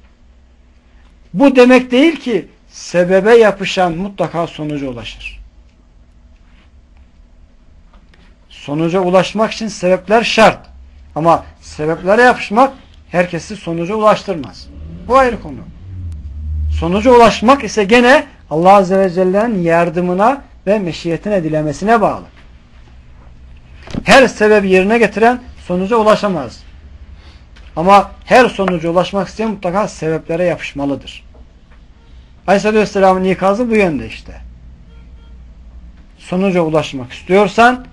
Bu demek değil ki sebebe yapışan mutlaka sonuca ulaşır. Sonuca ulaşmak için sebepler şart. Ama sebeplere yapışmak herkesi sonuca ulaştırmaz. Bu ayrı konu. Sonuca ulaşmak ise gene Allah Azze ve Celle'nin yardımına ve meşiyetine, dilemesine bağlı. Her sebebi yerine getiren sonuca ulaşamaz. Ama her sonuca ulaşmak isteyen mutlaka sebeplere yapışmalıdır. Aleyhisselatü Vesselam'ın ikazı bu yönde işte. Sonuca ulaşmak istiyorsan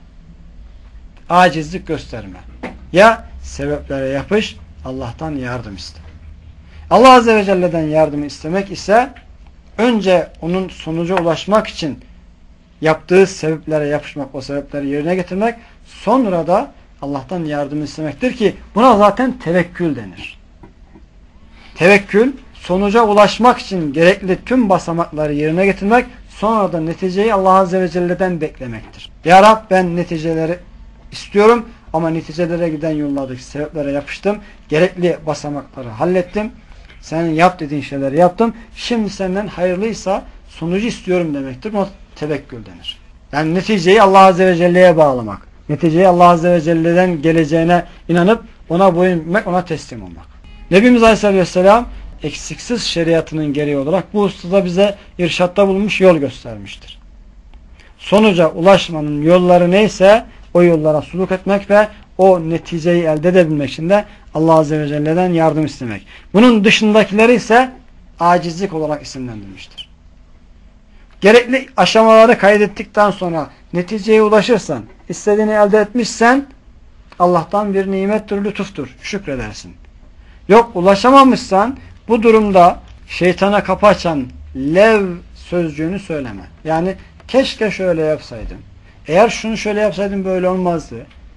acizlik gösterme. Ya sebeplere yapış, Allah'tan yardım iste. Allah Azze ve Celle'den yardım istemek ise önce onun sonuca ulaşmak için yaptığı sebeplere yapışmak, o sebepleri yerine getirmek, sonra da Allah'tan yardım istemektir ki buna zaten tevekkül denir. Tevekkül, sonuca ulaşmak için gerekli tüm basamakları yerine getirmek, sonra da neticeyi Allah Azze ve Celle'den beklemektir. Ya Rab, ben neticeleri istiyorum ama neticelere giden yollardaki sebeplere yapıştım. Gerekli basamakları hallettim. Senin yap dediğin şeyleri yaptım. Şimdi senden hayırlıysa sonucu istiyorum demektir. Buna tevekkül denir. Yani neticeyi Allah Azze ve Celle'ye bağlamak. Neticeyi Allah Azze ve Celle'den geleceğine inanıp ona boyun bükmek, ona teslim olmak. Nebimiz Aleyhisselatü Vesselam eksiksiz şeriatının gereği olarak bu hususta bize irşatta bulunmuş, yol göstermiştir. Sonuca ulaşmanın yolları neyse o yollara suluk etmek ve o neticeyi elde edebilmek için de Allah Azze ve Celle'den yardım istemek. Bunun dışındakileri ise acizlik olarak isimlendirmiştir. Gerekli aşamaları kaydettikten sonra neticeye ulaşırsan, istediğini elde etmişsen Allah'tan bir nimettir, lütuftur. Şükredersin. Yok, ulaşamamışsan bu durumda şeytana kapı açan lev sözcüğünü söyleme. Yani keşke şöyle yapsaydım. Eğer şunu şöyle yapsaydım böyle olmazdı.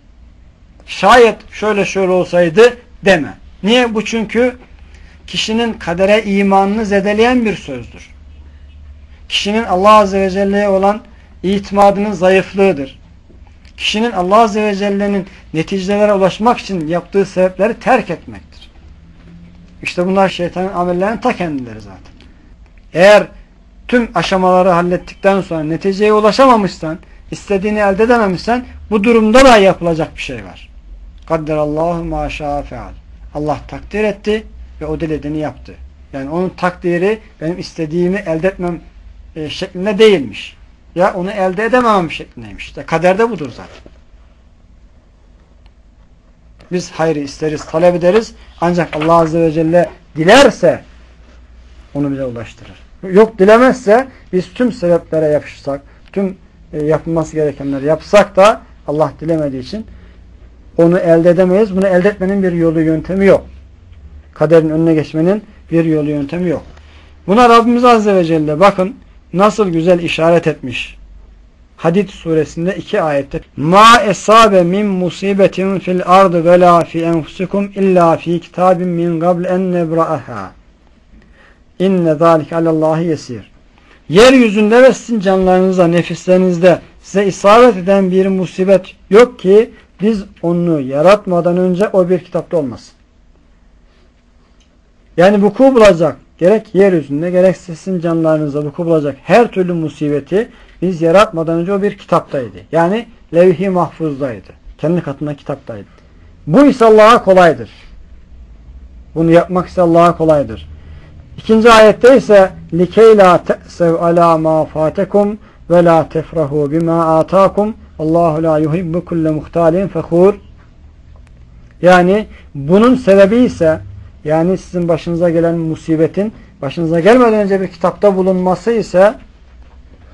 Şayet şöyle olsaydı deme. Niye? Bu çünkü kişinin kadere imanını zedeleyen bir sözdür. Kişinin Allah Azze ve Celle'ye olan itimadının zayıflığıdır. Kişinin Allah Azze ve Celle'nin neticelere ulaşmak için yaptığı sebepleri terk etmektir. İşte bunlar şeytanın amellerinin ta kendileri zaten. Eğer tüm aşamaları hallettikten sonra neticeye ulaşamamışsan, istediğini elde edememişsen, bu durumda da yapılacak bir şey var. Kadderallahu ma şaa feal. Allah takdir etti ve o dilediğini yaptı. Yani onun takdiri benim istediğimi elde etmem şeklinde değilmiş. Ya onu elde edememem şeklindeymiş. İşte kaderde budur zaten. Biz hayrı isteriz, talep ederiz. Ancak Allah Azze ve Celle dilerse onu bize ulaştırır. Yok, dilemezse biz tüm sebeplere yapışsak, tüm yapılması gerekenleri yapsak da Allah dilemediği için onu elde edemeyiz. Bunu elde etmenin bir yolu, yöntemi yok. Kaderin önüne geçmenin bir yolu, yöntemi yok. Buna Rabbimiz Azze ve Celle bakın nasıl güzel işaret etmiş. Hadid suresinde 2 ayette ma esabe min musibetin fil ardı ve la fi enfusikum illa fi kitabin min qabl en nebra'aha inne zalike alallahi yesir. Yeryüzünde ve sizin canlarınızda, nefislerinizde size isabet eden bir musibet yok ki biz onu yaratmadan önce o bir kitapta olmasın. Yani vuku bulacak, gerek yeryüzünde gerek sizin canlarınızda vuku bulacak her türlü musibeti biz yaratmadan önce o bir kitaptaydı. Yani levh-i mahfuzdaydı. Kendi katında kitaptaydı. Bu ise Allah'a kolaydır. Bunu yapmak ise Allah'a kolaydır. İkinci ayette ise likey la te'sev ala ma fatekum ve la tefrahu bima atakum Allahu la yuhibbu kulle muhtalin fekhur. Yani bunun sebebi ise, yani sizin başınıza gelen musibetin başınıza gelmeden önce bir kitapta bulunması ise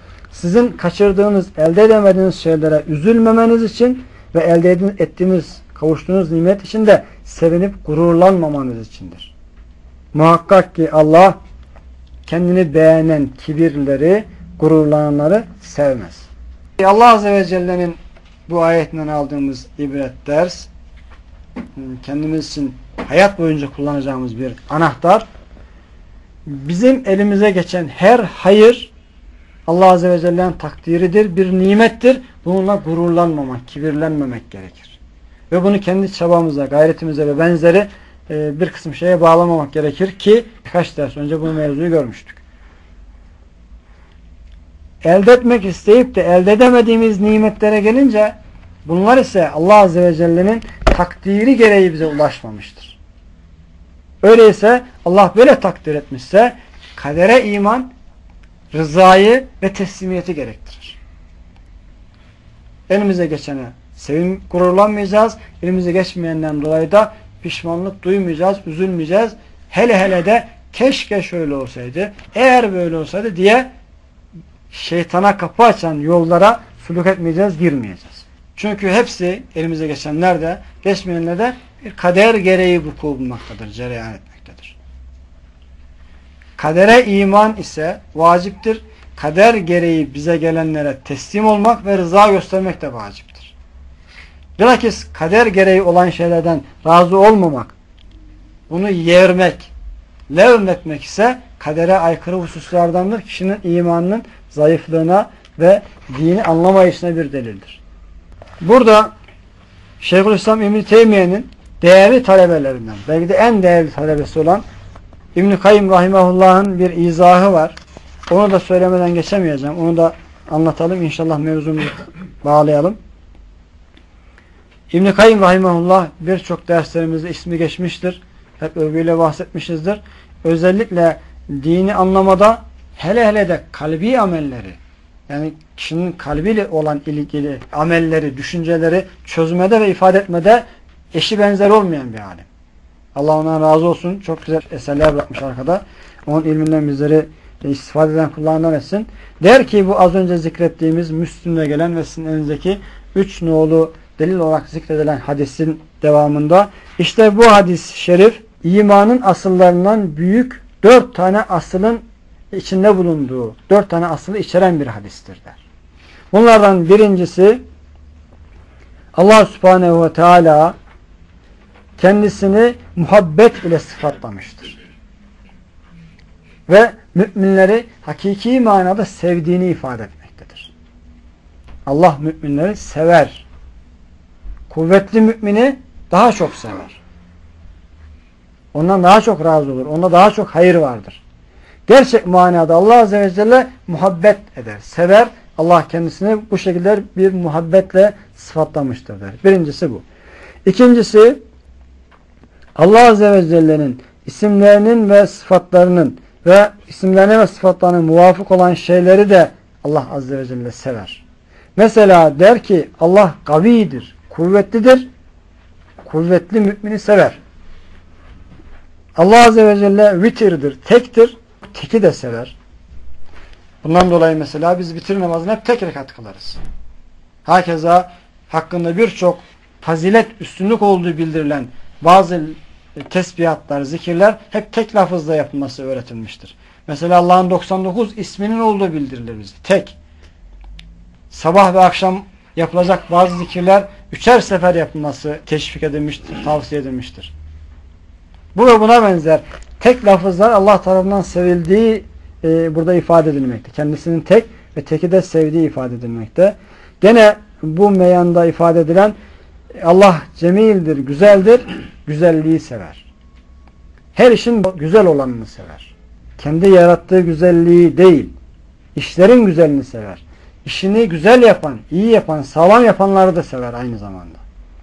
sizin kaçırdığınız, elde edemediğiniz şeylere üzülmemeniz için ve elde ettiğiniz, kavuştuğunuz nimet için de sevinip gururlanmamanız içindir. Muhakkak ki Allah kendini beğenen kibirleri, gururlananları sevmez. Allah Azze ve Celle'nin bu ayetinden aldığımız ibret ders, kendimiz için hayat boyunca kullanacağımız bir anahtar. Bizim elimize geçen her hayır Allah Azze ve Celle'nin takdiridir, bir nimettir. Bununla gururlanmamak, kibirlenmemek gerekir. Ve bunu kendi çabamıza, gayretimize ve benzeri bir kısım şeye bağlamamak gerekir ki birkaç ders önce bu mevzuyu görmüştük. Elde etmek isteyip de elde edemediğimiz nimetlere gelince bunlar ise Allah Azze ve Celle'nin takdiri gereği bize ulaşmamıştır. Öyleyse Allah böyle takdir etmişse kadere iman, rızayı ve teslimiyeti gerektirir. Elimize geçene sevinip gururlanmayacağız. Elimize geçmeyenden dolayı da pişmanlık duymayacağız, üzülmeyeceğiz. Hele hele de keşke şöyle olsaydı, eğer böyle olsaydı diye şeytana kapı açan yollara suluk etmeyeceğiz, girmeyeceğiz. Çünkü hepsi elimize geçenler de geçmeyenler de bir kader gereği vuku bulmaktadır, cereyan etmektedir. Kadere iman ise vaciptir. Kader gereği bize gelenlere teslim olmak ve rıza göstermek de vaciptir. Bilakis kader gereği olan şeylerden razı olmamak, bunu yermek, levmetmek ise kadere aykırı hususlardandır. Kişinin imanının zayıflığına ve dini anlamayışına bir delildir. Burada Şeyhülislam İbn-i Teymiye'nin değerli talebelerinden, belki de en değerli talebesi olan İbn-i Kayyim Rahimahullah'ın bir izahı var. Onu da söylemeden geçemeyeceğim. Onu da anlatalım. İnşallah mevzumuzu bağlayalım. İbn-i Kayyim Rahimahullah birçok derslerimizde ismi geçmiştir. Hep övgüyle bahsetmişizdir. Özellikle dini anlamada hele hele de kalbi amelleri, yani kişinin kalbiyle olan ilgili amelleri, düşünceleri çözmede ve ifade etmede eşi benzer olmayan bir alim. Allah ondan razı olsun. Çok güzel eserler bırakmış arkada. Onun ilminden bizleri istifade eden kullarından etsin. Der ki bu az önce zikrettiğimiz Müslüm'de gelen ve sizin elinizdeki 3 nolu delil olarak zikredilen hadisin devamında işte bu hadis-i şerif imanın asıllarından büyük 4 tane asılın içinde bulunduğu 4 tane asılı içeren bir hadistir der. Bunlardan birincisi Allah Subhanahu ve Teala kendisini muhabbet ile sıfatlamıştır. Ve müminleri hakiki manada sevdiğini ifade etmektedir. Allah müminleri sever. Kuvvetli mümini daha çok sever. Ondan daha çok razı olur. Onda daha çok hayır vardır. Gerçek manada Allah Azze ve Celle muhabbet eder, sever. Allah kendisini bu şekilde bir muhabbetle sıfatlamıştır der. Birincisi bu. İkincisi Allah Azze ve Celle'nin isimlerinin ve sıfatlarının ve isimlerine ve sıfatlarına muvafık olan şeyleri de Allah Azze ve Celle sever. Mesela der ki Allah kavidir, kuvvetlidir. Kuvvetli mümini sever. Allah Azze ve Celle vitirdir, tektir. Teki de sever. Bundan dolayı mesela biz vitir namazını hep tek rekat kılarız. Hakeza hakkında birçok fazilet, üstünlük olduğu bildirilen bazı tesbihatlar, zikirler hep tek lafızla yapılması öğretilmiştir. Mesela Allah'ın 99 isminin olduğu bildirilir bize. Tek. Sabah ve akşam yapılacak bazı zikirler 3'er sefer yapılması teşvik edilmiştir, tavsiye edilmiştir. Bu ve buna benzer tek lafızlar Allah tarafından sevildiği burada ifade edilmekte. Kendisinin tek ve teki de sevdiği ifade edilmekte. Gene bu meyanda ifade edilen Allah cemildir, güzeldir, güzelliği sever. Her işin güzel olanını sever. Kendi yarattığı güzelliği değil, işlerin güzelliğini sever. İşini güzel yapan, iyi yapan, sağlam yapanları da sever aynı zamanda.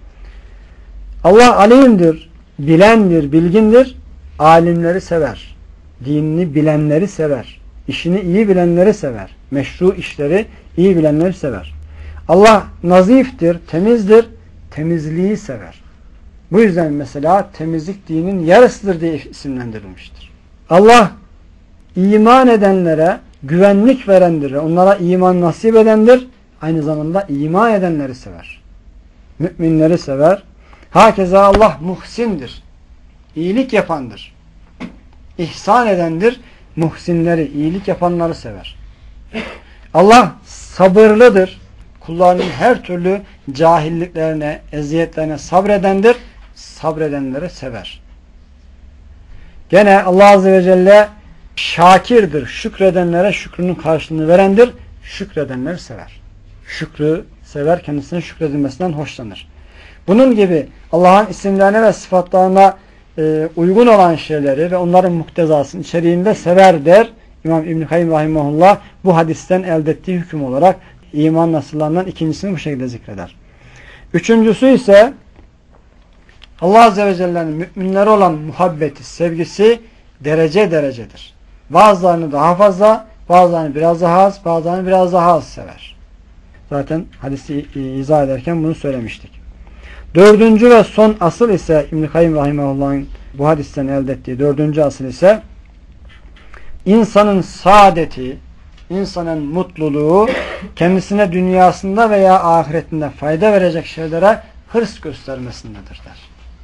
Allah alimdir, bilendir, bilgindir, alimleri sever. Dinini bilenleri sever. İşini iyi bilenleri sever. Meşru işleri iyi bilenleri sever. Allah naziftir, temizdir, temizliği sever. Bu yüzden mesela temizlik dinin yarısıdır diye isimlendirilmiştir. Allah iman edenlere güvenlik verendir. Onlara iman nasip edendir. Aynı zamanda iman edenleri sever. Müminleri sever. Hakeza Allah muhsindir. İyilik yapandır. İhsan edendir. Muhsinleri, iyilik yapanları sever. Allah sabırlıdır. Kullarının her türlü cahilliklerine, eziyetlerine sabredendir. Sabredenleri sever. Gene Allah Azze ve Celle şakirdir. Şükredenlere şükrünün karşılığını verendir. Şükredenleri sever. Şükrü sever, kendisine şükredilmesinden hoşlanır. Bunun gibi Allah'ın isimlerine ve sıfatlarına uygun olan şeyleri ve onların muktezasının içeriğinde sever der. İmam İbn-i Kayyim Rahimahullah bu hadisten elde ettiği hüküm olarak iman nasıllarından ikincisini bu şekilde zikreder. Üçüncüsü ise Allah Azze ve Celle'nin müminlere olan muhabbeti, sevgisi derece derecedir. Bazılarını daha fazla, bazılarını biraz daha az, bazılarını biraz daha az sever. Zaten hadisi izah ederken bunu söylemiştik. Dördüncü ve son asıl ise İbn-i Kayyim Rahimahullah'ın bu hadisten elde ettiği dördüncü asıl ise insanın saadeti, insanın mutluluğu kendisine dünyasında veya ahiretinde fayda verecek şeylere hırs göstermesindedir der.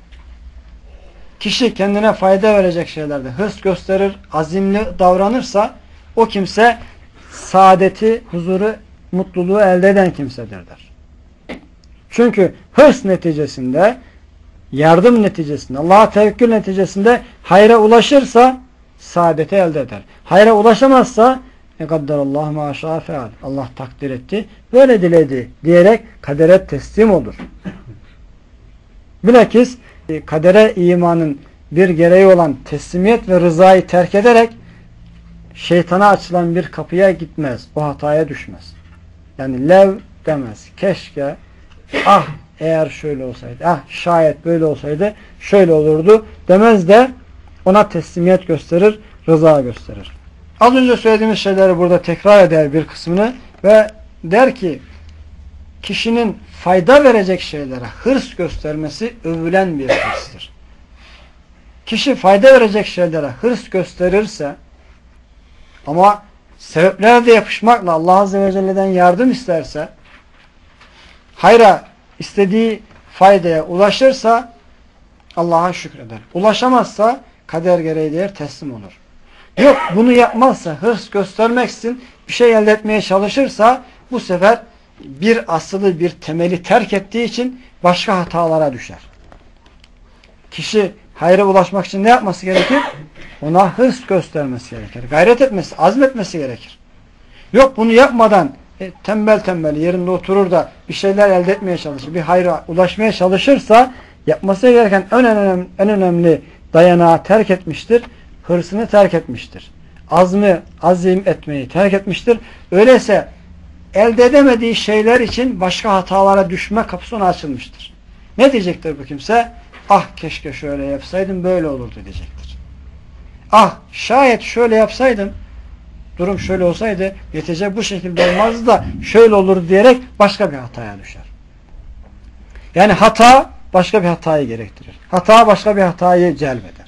Kişi kendine fayda verecek şeylerde hırs gösterir, azimli davranırsa o kimse saadeti, huzuru, mutluluğu elde eden kimsedir der. Çünkü hırs neticesinde, yardım neticesinde, Allah'a tevekkül neticesinde hayra ulaşırsa saadeti elde eder. Hayra ulaşamazsa kadderallahu ma şa'a feal. Allah takdir etti, böyle diledi diyerek kadere teslim olur. Bilakis kadere imanın bir gereği olan teslimiyet ve rızayı terk ederek şeytana açılan bir kapıya gitmez. O hataya düşmez. Yani lev demez. Keşke, ah eğer şöyle olsaydı, ah şayet böyle olsaydı şöyle olurdu demez de ona teslimiyet gösterir, rıza gösterir. Az önce söylediğimiz şeyleri burada tekrar eder bir kısmını ve der ki kişinin fayda verecek şeylere hırs göstermesi övülen bir hırsdır. Kişi fayda verecek şeylere hırs gösterirse ama sebeplere de yapışmakla Allah Azze ve Celle'den yardım isterse, hayra, istediği faydaya ulaşırsa Allah'a şükreder. Ulaşamazsa kader gereği der teslim olur. Yok bunu yapmazsa, hırs göstermek için bir şey elde etmeye çalışırsa bu sefer bir asılı, bir temeli terk ettiği için başka hatalara düşer. Kişi hayra ulaşmak için ne yapması gerekir? Ona hırs göstermesi gerekir. Gayret etmesi, azmetmesi gerekir. Yok bunu yapmadan tembel tembel yerinde oturur da bir şeyler elde etmeye çalışır, bir hayra ulaşmaya çalışırsa yapması gereken en önemli dayanağı terk etmiştir. Hırsını terk etmiştir. Azim etmeyi terk etmiştir. Öyleyse elde edemediği şeyler için başka hatalara düşme kapısı ona açılmıştır. Ne diyecektir bu kimse? Ah keşke şöyle yapsaydım böyle olurdu diyecektir. Ah şayet şöyle yapsaydım, durum şöyle olsaydı netice bu şekilde olmazdı da şöyle olur diyerek başka bir hataya düşer. Yani hata başka bir hatayı gerektirir. Hata başka bir hatayı celbeder.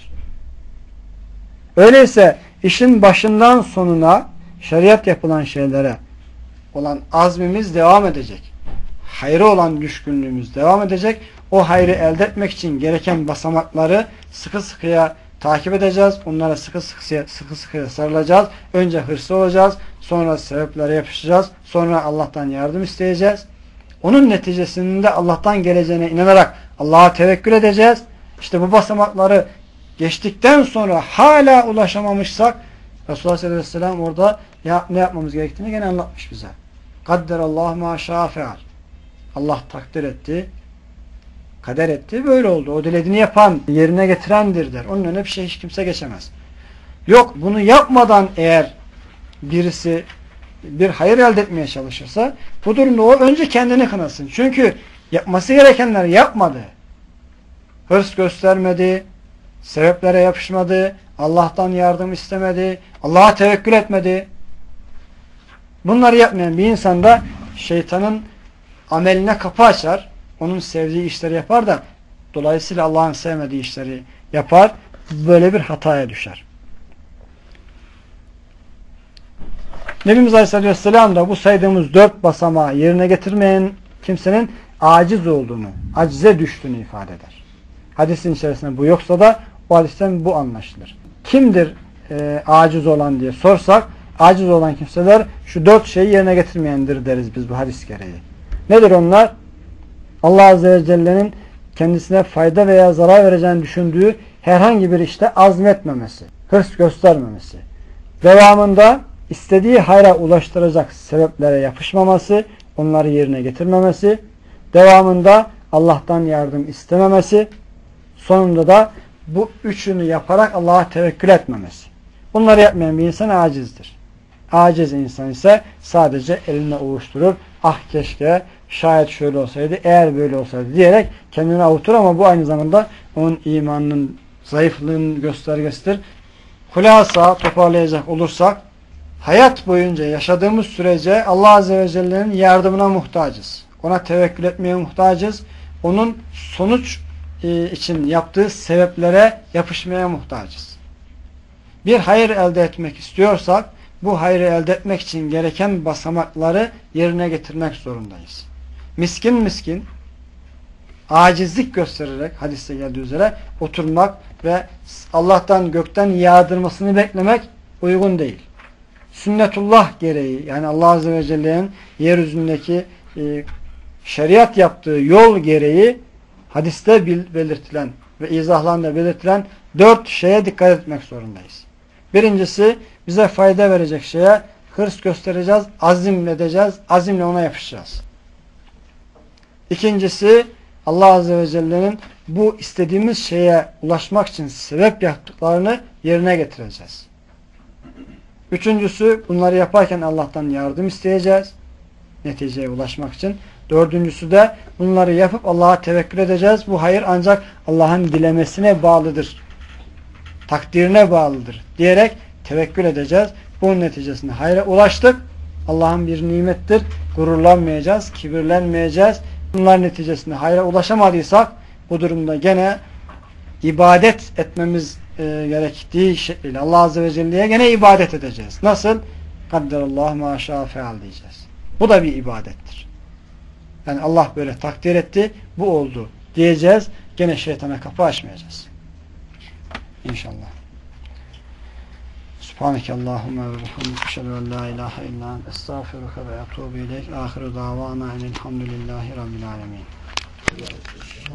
Öyleyse işin başından sonuna şeriat yapılan şeylere olan azmimiz devam edecek. Hayra olan düşkünlüğümüz devam edecek. O hayrı elde etmek için gereken basamakları sıkı sıkıya takip edeceğiz. Onlara sıkı sıkıya sarılacağız. Önce hırslı olacağız. Sonra sebeplere yapışacağız. Sonra Allah'tan yardım isteyeceğiz. Onun neticesinde Allah'tan geleceğine inanarak Allah'a tevekkül edeceğiz. İşte bu basamakları geçtikten sonra hala ulaşamamışsak Resulullah sallallahu aleyhi ve sellem orada ne yapmamız gerektiğini gene anlatmış bize. Kadderallahu ma şa'a feal. Allah takdir etti, kader etti, böyle oldu. O dilediğini yapan, yerine getirendir der. Onun önüne bir şey hiç kimse geçemez. Yok bunu yapmadan eğer birisi bir hayır elde etmeye çalışırsa bu durumda o önce kendini kınasın. Çünkü yapması gerekenleri yapmadı. Hırs göstermedi, sebeplere yapışmadı, Allah'tan yardım istemedi, Allah'a tevekkül etmedi. Bunları yapmayan bir insan da şeytanın ameline kapı açar, onun sevdiği işleri yapar da dolayısıyla Allah'ın sevmediği işleri yapar, böyle bir hataya düşer. Nebimiz Aleyhisselatü Vesselam da bu saydığımız 4 basamağı yerine getirmeyen kimsenin aciz olduğunu, acize düştüğünü ifade eder. Hadisin içerisinde bu yoksa da o hadisten bu anlaşılır. Kimdir aciz olan diye sorsak, aciz olan kimseler şu 4 şeyi yerine getirmeyendir deriz biz bu hadis gereği. Nedir onlar? Allah Azze ve Celle'nin kendisine fayda veya zarar vereceğini düşündüğü herhangi bir işte azmetmemesi, hırs göstermemesi, devamında istediği hayra ulaştıracak sebeplere yapışmaması, onları yerine getirmemesi, devamında Allah'tan yardım istememesi, sonunda da bu üçünü yaparak Allah'a tevekkül etmemesi. Bunları yapmayan bir insan acizdir. Aciz insan ise sadece eline ovuşturur. Ah keşke, şayet şöyle olsaydı, eğer böyle olsaydı diyerek kendini avutur ama bu aynı zamanda onun imanının zayıflığının göstergesidir. Hulasa toparlayacak olursak, hayat boyunca yaşadığımız sürece Allah Azze ve Celle'nin yardımına muhtacız. Ona tevekkül etmeye muhtacız. Onun sonuç için yaptığı sebeplere yapışmaya muhtacız. Bir hayır elde etmek istiyorsak, bu hayrı elde etmek için gereken basamakları yerine getirmek zorundayız. Miskin, acizlik göstererek, hadiste geldiği üzere oturmak ve Allah'tan gökten yağdırmasını beklemek uygun değil. Sünnetullah gereği, yani Allah Azze ve Celle'nin yeryüzündeki şeriat yaptığı yol gereği hadiste belirtilen ve izahlarında belirtilen 4 şeye dikkat etmek zorundayız. Birincisi, bize fayda verecek şeye hırs göstereceğiz, azimledeceğiz, azimle ona yapışacağız. İkincisi, Allah Azze ve Celle'nin bu istediğimiz şeye ulaşmak için sebep yaptıklarını yerine getireceğiz. Üçüncüsü, bunları yaparken Allah'tan yardım isteyeceğiz neticeye ulaşmak için. Dördüncüsü de bunları yapıp Allah'a tevekkül edeceğiz. Bu hayır ancak Allah'ın dilemesine bağlıdır, takdirine bağlıdır diyerek tevekkül edeceğiz. Bunun neticesinde hayra ulaştık. Allah'ın bir nimettir. Gururlanmayacağız, kibirlenmeyeceğiz. Bunların neticesinde hayra ulaşamadıysak bu durumda gene ibadet etmemiz gerektiği şekliyle Allah Azze ve Celle'ye gene ibadet edeceğiz. Nasıl? Kadderallahu ma şâ feal diyeceğiz. Bu da bir ibadettir. Yani Allah böyle takdir etti, bu oldu diyeceğiz. Gene şeytana kapı açmayacağız. İnşallah. Subhaneke Allahümme ve bihamdike eşhedü en la ilahe illa ente estağfiruke ve etûbü ileyk. Ahiru davana enelhamdülillahi rabbil alemin.